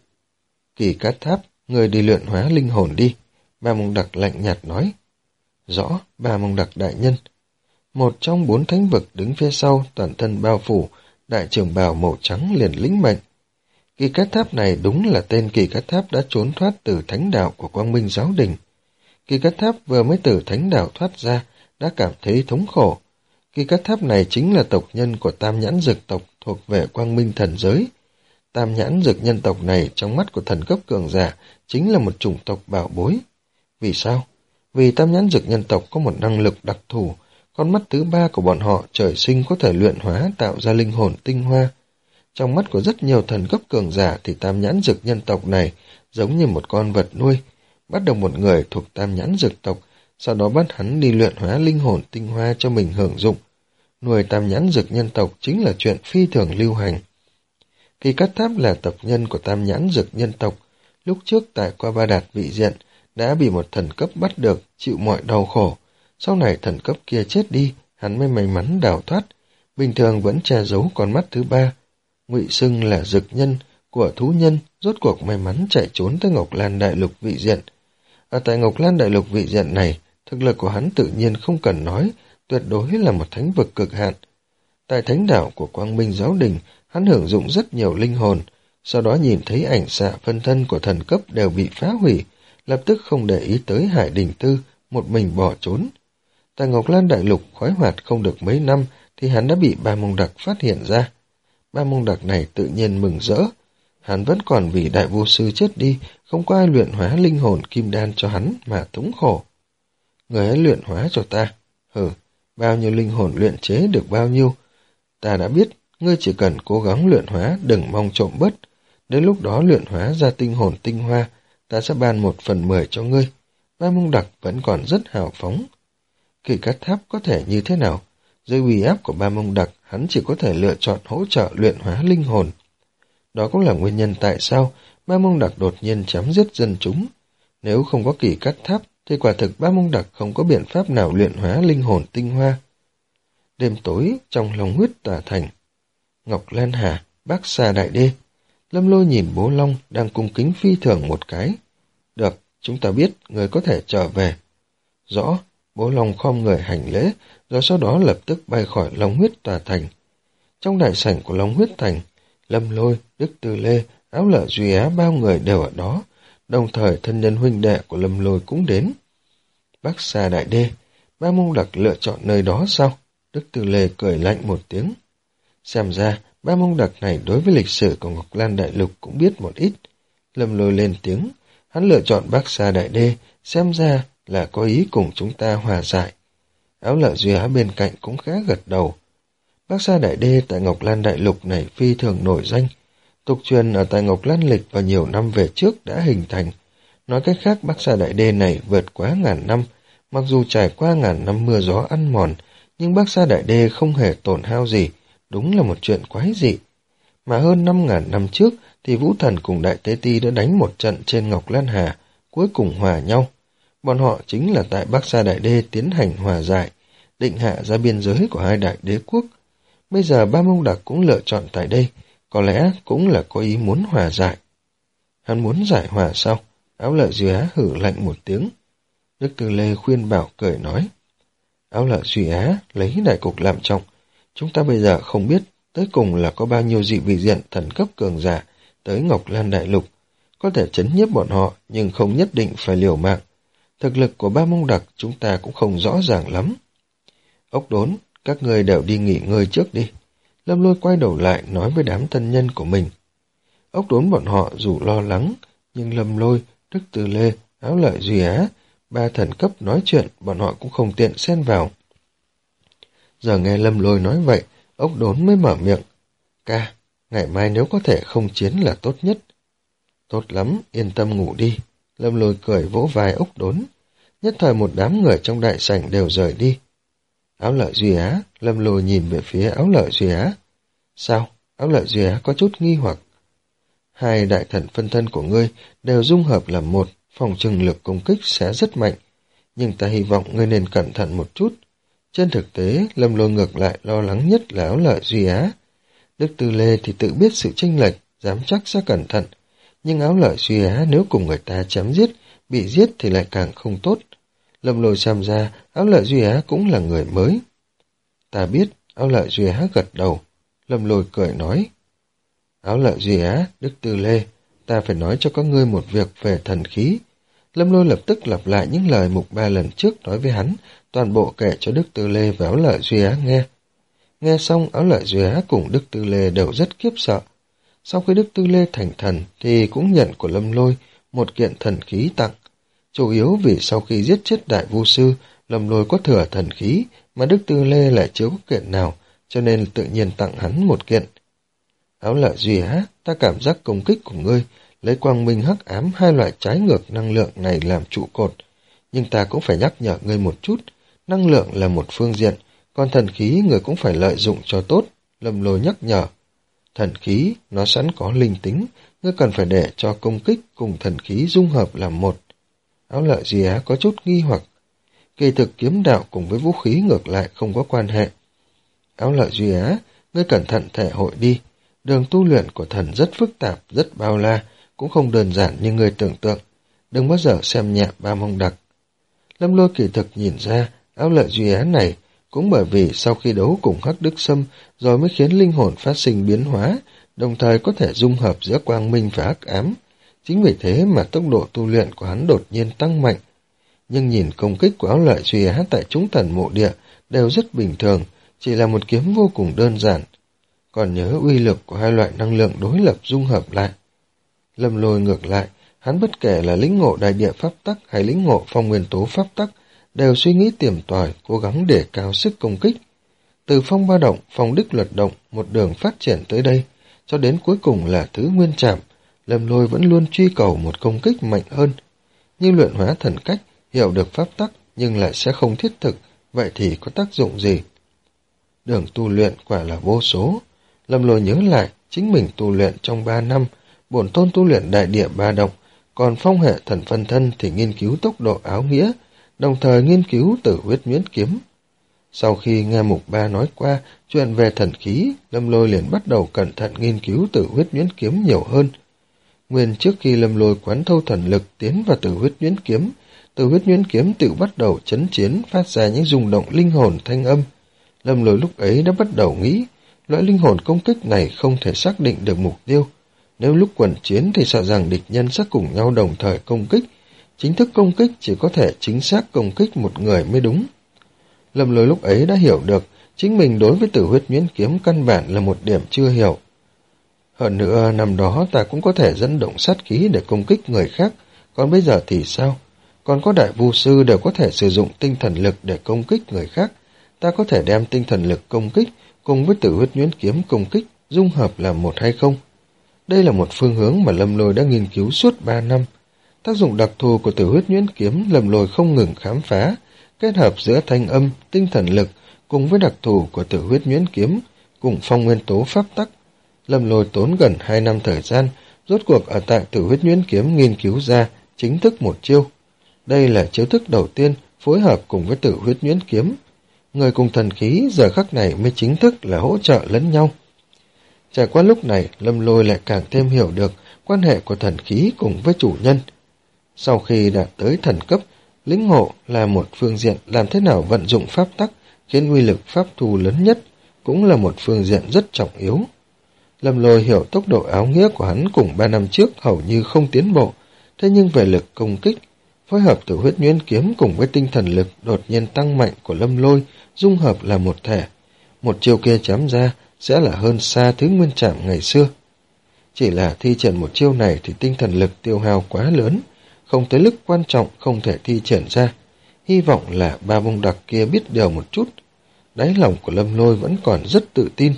Kỳ Cát Tháp, người đi luyện hóa linh hồn đi. Ba Mông Đặc lạnh nhạt nói. Rõ, Ba Mông Đặc đại nhân. Một trong bốn thánh vực đứng phía sau, toàn thân bao phủ, đại trường bào màu trắng liền lĩnh mệnh. Kỳ Cát Tháp này đúng là tên Kỳ Cát Tháp đã trốn thoát từ thánh đạo của Quang Minh Giáo Đình. Kỳ Cát Tháp vừa mới từ thánh đạo thoát ra, đã cảm thấy thống khổ. Kỳ Cát Tháp này chính là tộc nhân của Tam Nhãn Dực tộc thuộc về Quang Minh thần giới. Tam Nhãn Dực nhân tộc này trong mắt của thần cấp cường giả chính là một chủng tộc bảo bối. Vì sao? Vì Tam Nhãn Dực nhân tộc có một năng lực đặc thù, con mắt thứ ba của bọn họ trời sinh có thể luyện hóa tạo ra linh hồn tinh hoa. Trong mắt của rất nhiều thần cấp cường giả thì Tam Nhãn Dực nhân tộc này giống như một con vật nuôi, bắt đầu một người thuộc Tam Nhãn Dực tộc, sau đó bắt hắn đi luyện hóa linh hồn tinh hoa cho mình hưởng dụng. Nuôi Tam Nhãn Dực nhân tộc chính là chuyện phi thường lưu hành. Kỳ Cát Tháp là tộc nhân của Tam Nhãn Dực nhân tộc, lúc trước tại Qua Ba Đạt vị diện đã bị một thần cấp bắt được, chịu mọi đau khổ. Sau này thần cấp kia chết đi, hắn mới may mắn đào thoát, bình thường vẫn che giấu con mắt thứ ba. Ngụy xưng là dực nhân của thú nhân, rốt cuộc may mắn chạy trốn tới Ngọc Lan Đại Lục vị diện. Ở tại Ngọc Lan Đại Lục vị diện này, thực lực của hắn tự nhiên không cần nói, tuyệt đối là một thánh vực cực hạn. Tại thánh đảo của Quang Minh Giáo Đình, hắn hưởng dụng rất nhiều linh hồn, sau đó nhìn thấy ảnh xạ phân thân của thần cấp đều bị phá hủy, lập tức không để ý tới Hải Đình Tư, một mình bỏ trốn. Tại Ngọc Lan Đại Lục khoái hoạt không được mấy năm thì hắn đã bị Ba Mông Đặc phát hiện ra. Ba Mông Đặc này tự nhiên mừng rỡ. Hắn vẫn còn vì Đại Vô Sư chết đi, không có ai luyện hóa linh hồn kim đan cho hắn mà thống khổ. Người hãy luyện hóa cho ta. Hừ, bao nhiêu linh hồn luyện chế được bao nhiêu. Ta đã biết, ngươi chỉ cần cố gắng luyện hóa, đừng mong trộm bớt. Đến lúc đó luyện hóa ra tinh hồn tinh hoa, ta sẽ ban một phần mười cho ngươi. Ba Mông Đặc vẫn còn rất hào phóng. Kỳ Cát Tháp có thể như thế nào? Dưới uy áp của Ba Mông Đặc, hắn chỉ có thể lựa chọn hỗ trợ luyện hóa linh hồn. Đó cũng là nguyên nhân tại sao Ba Mông Đặc đột nhiên chém giết dân chúng. Nếu không có Kỳ Cát Tháp, thì quả thực Ba Mông Đặc không có biện pháp nào luyện hóa linh hồn tinh hoa. Đêm tối trong Long Huyết Tòa Thành, Ngọc Lan Hà, Bắc Sa Đại Đê. Lâm Lôi nhìn Bố Long đang cung kính phi thường một cái. Được, chúng ta biết người có thể trở về. Rõ. Bố Long khom người hành lễ, rồi sau đó lập tức bay khỏi Long Huyết Tòa Thành. Trong đại sảnh của Long Huyết Thành, Lâm Lôi, Đức Tư Lê, Áo Lợi Duy Á bao người đều ở đó, đồng thời thân nhân huynh đệ của Lâm Lôi cũng đến. Bắc Sa Đại Đê, Ba Mông Đặc lựa chọn nơi đó sao? Đức Tư Lê cười lạnh một tiếng. Xem ra, Ba Mông Đặc này đối với lịch sử của Ngọc Lan Đại Lục cũng biết một ít. Lâm Lôi lên tiếng, hắn lựa chọn Bắc Sa Đại Đê, xem ra là có ý cùng chúng ta hòa giải. Áo Lợi Duy Á bên cạnh cũng khá gật đầu. Bắc Sa Đại Đê tại Ngọc Lan Đại Lục này phi thường nổi danh. Tục truyền ở tại Ngọc Lan Lịch vào nhiều năm về trước đã hình thành. Nói cách khác, Bắc Sa Đại Đê này vượt quá ngàn năm, mặc dù trải qua ngàn năm mưa gió ăn mòn, nhưng Bắc Sa Đại Đê không hề tổn hao gì, đúng là một chuyện quái dị. Mà hơn năm ngàn năm trước thì Vũ Thần cùng Đại Tế Ti đã đánh một trận trên Ngọc Lan Hà, cuối cùng hòa nhau. Bọn họ chính là tại Bắc Sa Đại Đê tiến hành hòa giải, định hạ ra biên giới của hai đại đế quốc. Bây giờ Ba Mông Đặc cũng lựa chọn tại đây, có lẽ cũng là có ý muốn hòa giải. Hắn muốn giải hòa sao? Áo Lợi Duy Á hử lạnh một tiếng. Đức Tư Lê khuyên bảo cười nói. Áo Lợi Duy Á lấy đại cục làm trọng. Chúng ta bây giờ không biết tới cùng là có bao nhiêu dị vị diện thần cấp cường giả tới Ngọc Lan Đại Lục. Có thể chấn nhiếp bọn họ nhưng không nhất định phải liều mạng. Thực lực của Ba Mông Đặc chúng ta cũng không rõ ràng lắm. Ốc Đốn, các người đều đi nghỉ ngơi trước đi. Lâm Lôi quay đầu lại nói với đám thân nhân của mình. Ốc Đốn bọn họ dù lo lắng, nhưng Lâm Lôi, Đức Tư Lê, Áo Lợi Duy Á, ba thần cấp nói chuyện, bọn họ cũng không tiện xen vào. Giờ nghe Lâm Lôi nói vậy, Ốc Đốn mới mở miệng. Ca, ngày mai nếu có thể không chiến là tốt nhất. Tốt lắm, yên tâm ngủ đi. Lâm Lôi cười vỗ vai Ốc Đốn. Nhất thời một đám người trong đại sảnh đều rời đi. Áo Lợi Duy Á, Lâm Lôi nhìn về phía Áo Lợi Duy Á. Sao? Áo Lợi Duy Á có chút nghi hoặc. Hai đại thần phân thân của ngươi đều dung hợp làm một, phòng trừng lực công kích sẽ rất mạnh. Nhưng ta hy vọng ngươi nên cẩn thận một chút. Trên thực tế, Lâm Lôi ngược lại lo lắng nhất là Áo Lợi Duy Á. Đức Tư Lê thì tự biết sự chênh lệch, dám chắc sẽ cẩn thận. Nhưng Áo Lợi Duy Á nếu cùng người ta chém giết, bị giết thì lại càng không tốt. Lâm Lôi xem ra, Áo Lợi Duy Á cũng là người mới. Ta biết, Áo Lợi Duy Á gật đầu. Lâm Lôi cười nói. Áo Lợi Duy Á, Đức Tư Lê, ta phải nói cho các ngươi một việc về thần khí. Lâm Lôi lập tức lặp lại những lời Mục Ba lần trước nói với hắn, toàn bộ kể cho Đức Tư Lê và Áo Lợi Duy Á nghe. Nghe xong, Áo Lợi Duy Á cùng Đức Tư Lê đều rất khiếp sợ. Sau khi Đức Tư Lê thành thần thì cũng nhận của Lâm Lôi một kiện thần khí tặng. Chủ yếu vì sau khi giết chết Đại Vu Sư, Lâm Lôi có thừa thần khí mà Đức Tư Lê lại chưa có kiện nào, cho nên tự nhiên tặng hắn một kiện. Áo Lợi Duy Á, ta cảm giác công kích của ngươi lấy quang minh hắc ám hai loại trái ngược năng lượng này làm trụ cột, nhưng ta cũng phải nhắc nhở ngươi một chút, năng lượng là một phương diện, còn thần khí ngươi cũng phải lợi dụng cho tốt. Lâm Lôi nhắc nhở. Thần khí, nó sẵn có linh tính, ngươi cần phải để cho công kích cùng thần khí dung hợp làm một. Áo Lợi Duy Á có chút nghi hoặc. Kỳ thực kiếm đạo cùng với vũ khí ngược lại không có quan hệ. Áo Lợi Duy Á, ngươi cẩn thận thể hội đi. Đường tu luyện của thần rất phức tạp, rất bao la, cũng không đơn giản như ngươi tưởng tượng. Đừng bao giờ xem nhẹ Ba Mông Đặc. Lâm Lôi kỳ thực nhìn ra, Áo Lợi Duy Á này cũng bởi vì sau khi đấu cùng Hắc Đức Sâm rồi mới khiến linh hồn phát sinh biến hóa, đồng thời có thể dung hợp giữa quang minh và hắc ám. Chính vì thế mà tốc độ tu luyện của hắn đột nhiên tăng mạnh. Nhưng nhìn công kích của Áo Lợi Duy Á tại chúng thần mộ địa đều rất bình thường, chỉ là một kiếm vô cùng đơn giản. Còn nhớ uy lực của hai loại năng lượng đối lập dung hợp lại. Lâm Lôi ngược lại, hắn bất kể là lĩnh ngộ đại địa pháp tắc hay lĩnh ngộ phong nguyên tố pháp tắc, đều suy nghĩ tiềm tòi, cố gắng để cao sức công kích. Từ phong ba động, phong đức luật động, một đường phát triển tới đây, cho đến cuối cùng là thứ nguyên trảm, Lâm Lôi vẫn luôn truy cầu một công kích mạnh hơn. Như luyện hóa thần cách, hiểu được pháp tắc nhưng lại sẽ không thiết thực, vậy thì có tác dụng gì? Đường tu luyện quả là vô số. Lâm Lôi nhớ lại, chính mình tu luyện trong ba năm, bổn tôn tu luyện đại địa ba động, còn phong hệ thần phân thân thì nghiên cứu tốc độ áo nghĩa, đồng thời nghiên cứu tử huyết nhuyễn kiếm. Sau khi nghe Mục Ba nói qua chuyện về thần khí, Lâm Lôi liền bắt đầu cẩn thận nghiên cứu tử huyết nhuyễn kiếm nhiều hơn. Nguyên trước khi Lâm Lôi quán thâu thần lực tiến vào tử huyết nhuyễn kiếm, tử huyết nhuyễn kiếm tự bắt đầu chấn chiến, phát ra những rung động linh hồn thanh âm. Lâm Lôi lúc ấy đã bắt đầu nghĩ, loại linh hồn công kích này không thể xác định được mục tiêu. Nếu lúc quần chiến thì sợ rằng địch nhân sẽ cùng nhau đồng thời công kích. Chính thức công kích chỉ có thể chính xác công kích một người mới đúng. Lâm Lôi lúc ấy đã hiểu được chính mình đối với Tử Huyết Nhuyễn Kiếm căn bản là một điểm chưa hiểu. Hơn nữa, năm đó ta cũng có thể dẫn động sát khí để công kích người khác, còn bây giờ thì sao? Còn có đại vu sư đều có thể sử dụng tinh thần lực để công kích người khác. Ta có thể đem tinh thần lực công kích cùng với Tử Huyết Nhuyễn Kiếm công kích dung hợp làm một hay không? Đây là một phương hướng mà Lâm Lôi đã nghiên cứu suốt ba năm. Tác dụng đặc thù của Tử Huyết Nhuyễn Kiếm Lâm Lôi không ngừng khám phá, kết hợp giữa thanh âm, tinh thần lực cùng với đặc thù của Tử Huyết Nhuyễn Kiếm cùng phong nguyên tố pháp tắc. Lâm Lôi tốn gần hai năm thời gian, rốt cuộc ở tại Tử Huyết Nhuyễn Kiếm nghiên cứu ra chính thức một chiêu. Đây là chiêu thức đầu tiên phối hợp cùng với Tử Huyết Nhuyễn Kiếm. Người cùng thần khí giờ khắc này mới chính thức là hỗ trợ lẫn nhau. Trải qua lúc này, Lâm Lôi lại càng thêm hiểu được quan hệ của thần khí cùng với chủ nhân. Sau khi đạt tới thần cấp, lĩnh ngộ là một phương diện làm thế nào vận dụng pháp tắc khiến uy lực pháp thù lớn nhất, cũng là một phương diện rất trọng yếu. Lâm Lôi hiểu tốc độ áo nghĩa của hắn cùng ba năm trước hầu như không tiến bộ, thế nhưng về lực công kích, phối hợp Tử Huyết Nhuyễn Kiếm cùng với tinh thần lực đột nhiên tăng mạnh của Lâm Lôi dung hợp là một thể. Một chiêu kia chém ra sẽ là hơn xa thứ nguyên trảm ngày xưa. Chỉ là thi triển một chiêu này thì tinh thần lực tiêu hao quá lớn, không tới lúc quan trọng không thể thi triển ra. Hy vọng là ba bông đặc kia biết điều một chút. Đáy lòng của Lâm Lôi vẫn còn rất tự tin.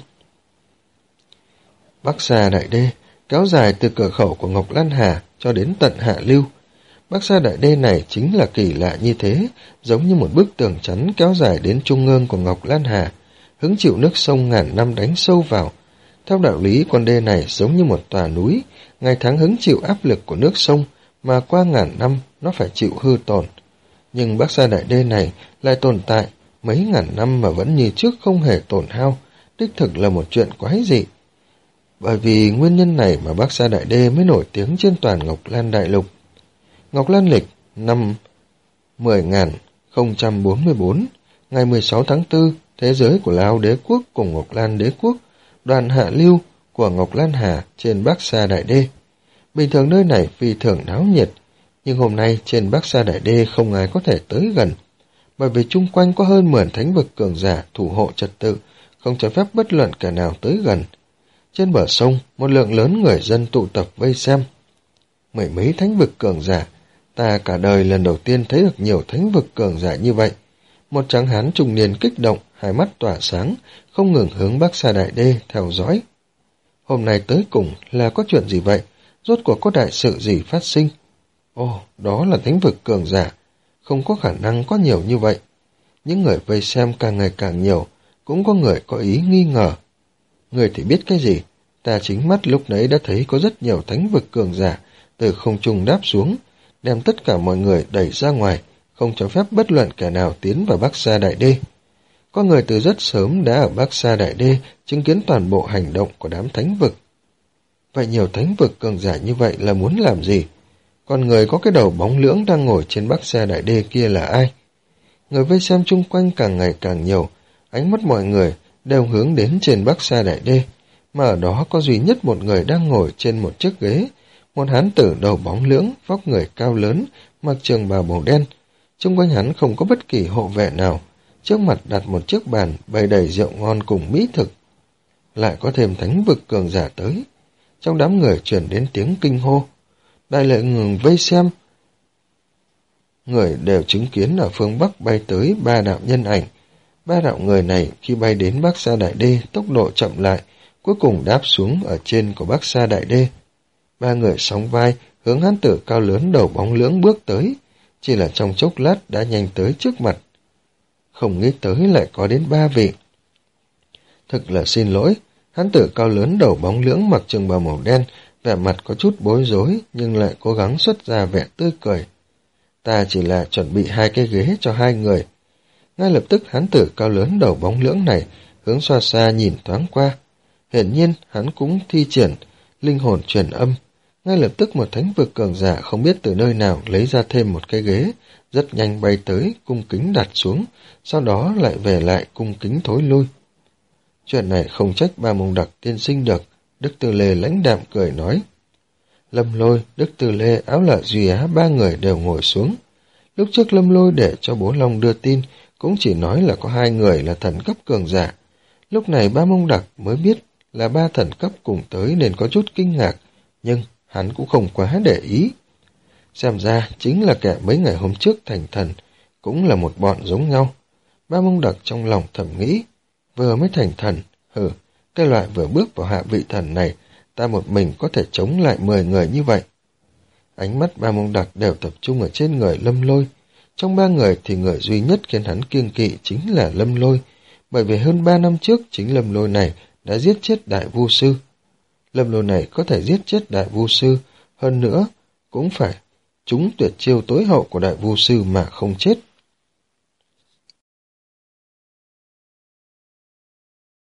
Bắc Sa Đại Đê kéo dài từ cửa khẩu của Ngọc Lan Hà cho đến tận Hạ Lưu. Bắc Sa Đại Đê này chính là kỳ lạ như thế, giống như một bức tường chắn kéo dài đến trung ương của Ngọc Lan Hà, hứng chịu nước sông ngàn năm đánh sâu vào. Theo đạo lý, con đê này giống như một tòa núi, ngày tháng hứng chịu áp lực của nước sông, mà qua ngàn năm nó phải chịu hư tổn. Nhưng Bắc Sa Đại Đê này lại tồn tại mấy ngàn năm mà vẫn như trước không hề tổn hao, đích thực là một chuyện quái dị. Bởi vì nguyên nhân này mà Bắc Sa Đại Đê mới nổi tiếng trên toàn Ngọc Lan Đại Lục. Ngọc Lan lịch năm mười nghìn không trăm bốn mươi bốn, ngày mười sáu tháng tư, thế giới của Lao Đế Quốc cùng Ngọc Lan Đế Quốc, đoàn hạ lưu của Ngọc Lan Hà trên Bắc Sa Đại Đê. Bình thường nơi này phi thường náo nhiệt, nhưng hôm nay trên Bắc Sa Đại Đê không ai có thể tới gần, bởi vì chung quanh có hơn mười thánh vực cường giả thủ hộ trật tự, không cho phép bất luận kẻ nào tới gần. Trên bờ sông, một lượng lớn người dân tụ tập vây xem. Mười mấy thánh vực cường giả, ta cả đời lần đầu tiên thấy được nhiều thánh vực cường giả như vậy. Một tráng hán trung niên kích động, hai mắt tỏa sáng, không ngừng hướng Bắc Sa Đại Đê theo dõi. Hôm nay tới cùng là có chuyện gì vậy? Rốt cuộc có đại sự gì phát sinh? Ồ, đó là thánh vực cường giả, không có khả năng có nhiều như vậy. Những người vây xem càng ngày càng nhiều, cũng có người có ý nghi ngờ. Người thì biết cái gì? Ta chính mắt lúc nãy đã thấy có rất nhiều thánh vực cường giả từ không trung đáp xuống, đem tất cả mọi người đẩy ra ngoài, không cho phép bất luận kẻ nào tiến vào Bắc Sa Đại Đê. Có người từ rất sớm đã ở Bắc Sa Đại Đê chứng kiến toàn bộ hành động của đám thánh vực. Vậy nhiều thánh vực cường giả như vậy là muốn làm gì? Còn người có cái đầu bóng lưỡng đang ngồi trên Bắc Sa Đại Đê kia là ai? Người vây xem chung quanh càng ngày càng nhiều, ánh mắt mọi người đều hướng đến trên Bắc Sa Đại Đê, mà ở đó có duy nhất một người đang ngồi trên một chiếc ghế, một hán tử đầu bóng lưỡng, vóc người cao lớn, mặc trường bào màu đen. Chung quanh hắn không có bất kỳ hộ vệ nào, trước mặt đặt một chiếc bàn bày đầy rượu ngon cùng mỹ thực. Lại có thêm thánh vực cường giả tới. Trong đám người truyền đến tiếng kinh hô. Đại lệ ngừng vây xem. Người đều chứng kiến ở phương Bắc bay tới ba đạo nhân ảnh. Ba đạo người này khi bay đến Bắc Sa Đại Đê tốc độ chậm lại, cuối cùng đáp xuống ở trên của Bắc Sa Đại Đê. Ba người sóng vai hướng hán tử cao lớn đầu bóng lưỡng bước tới, chỉ là trong chốc lát đã nhanh tới trước mặt. Không nghĩ tới lại có đến ba vị. Thực là xin lỗi, hán tử cao lớn đầu bóng lưỡng mặc trường bào màu đen, vẻ mặt có chút bối rối nhưng lại cố gắng xuất ra vẻ tươi cười. Ta chỉ là chuẩn bị hai cái ghế cho hai người. Ngay lập tức hán tử cao lớn đầu bóng lưỡng này hướng xa xa nhìn thoáng qua. Hiển nhiên hắn cũng thi triển linh hồn truyền âm. Ngay lập tức một thánh vực cường giả không biết từ nơi nào lấy ra thêm một cái ghế, rất nhanh bay tới, cung kính đặt xuống, sau đó lại về lại cung kính thối lui. Chuyện này không trách Ba Mông Đặc tiên sinh được, Đức Tư Lê lãnh đạm cười nói. Lâm Lôi, Đức Từ Lê, Áo Lạ Duy Á ba người đều ngồi xuống. Lúc trước Lâm Lôi để cho Bố Long đưa tin, cũng chỉ nói là có hai người là thần cấp cường giả. Lúc này Ba Mông Đặc mới biết là ba thần cấp cùng tới nên có chút kinh ngạc, nhưng hắn cũng không quá để ý. Xem ra chính là kẻ mấy ngày hôm trước thành thần, cũng là một bọn giống nhau. Ba Mông Đặc trong lòng thầm nghĩ, vừa mới thành thần, hừ, cái loại vừa bước vào hạ vị thần này, ta một mình có thể chống lại mười người như vậy. Ánh mắt Ba Mông Đặc đều tập trung ở trên người Lâm Lôi. Trong ba người thì người duy nhất khiến hắn kiêng kỵ chính là Lâm Lôi, bởi vì hơn ba năm trước chính Lâm Lôi này đã giết chết Đại Vu Sư. Lâm Lôi này có thể giết chết Đại Vu Sư, hơn nữa cũng phải trúng tuyệt chiêu tối hậu của Đại Vu Sư mà không chết.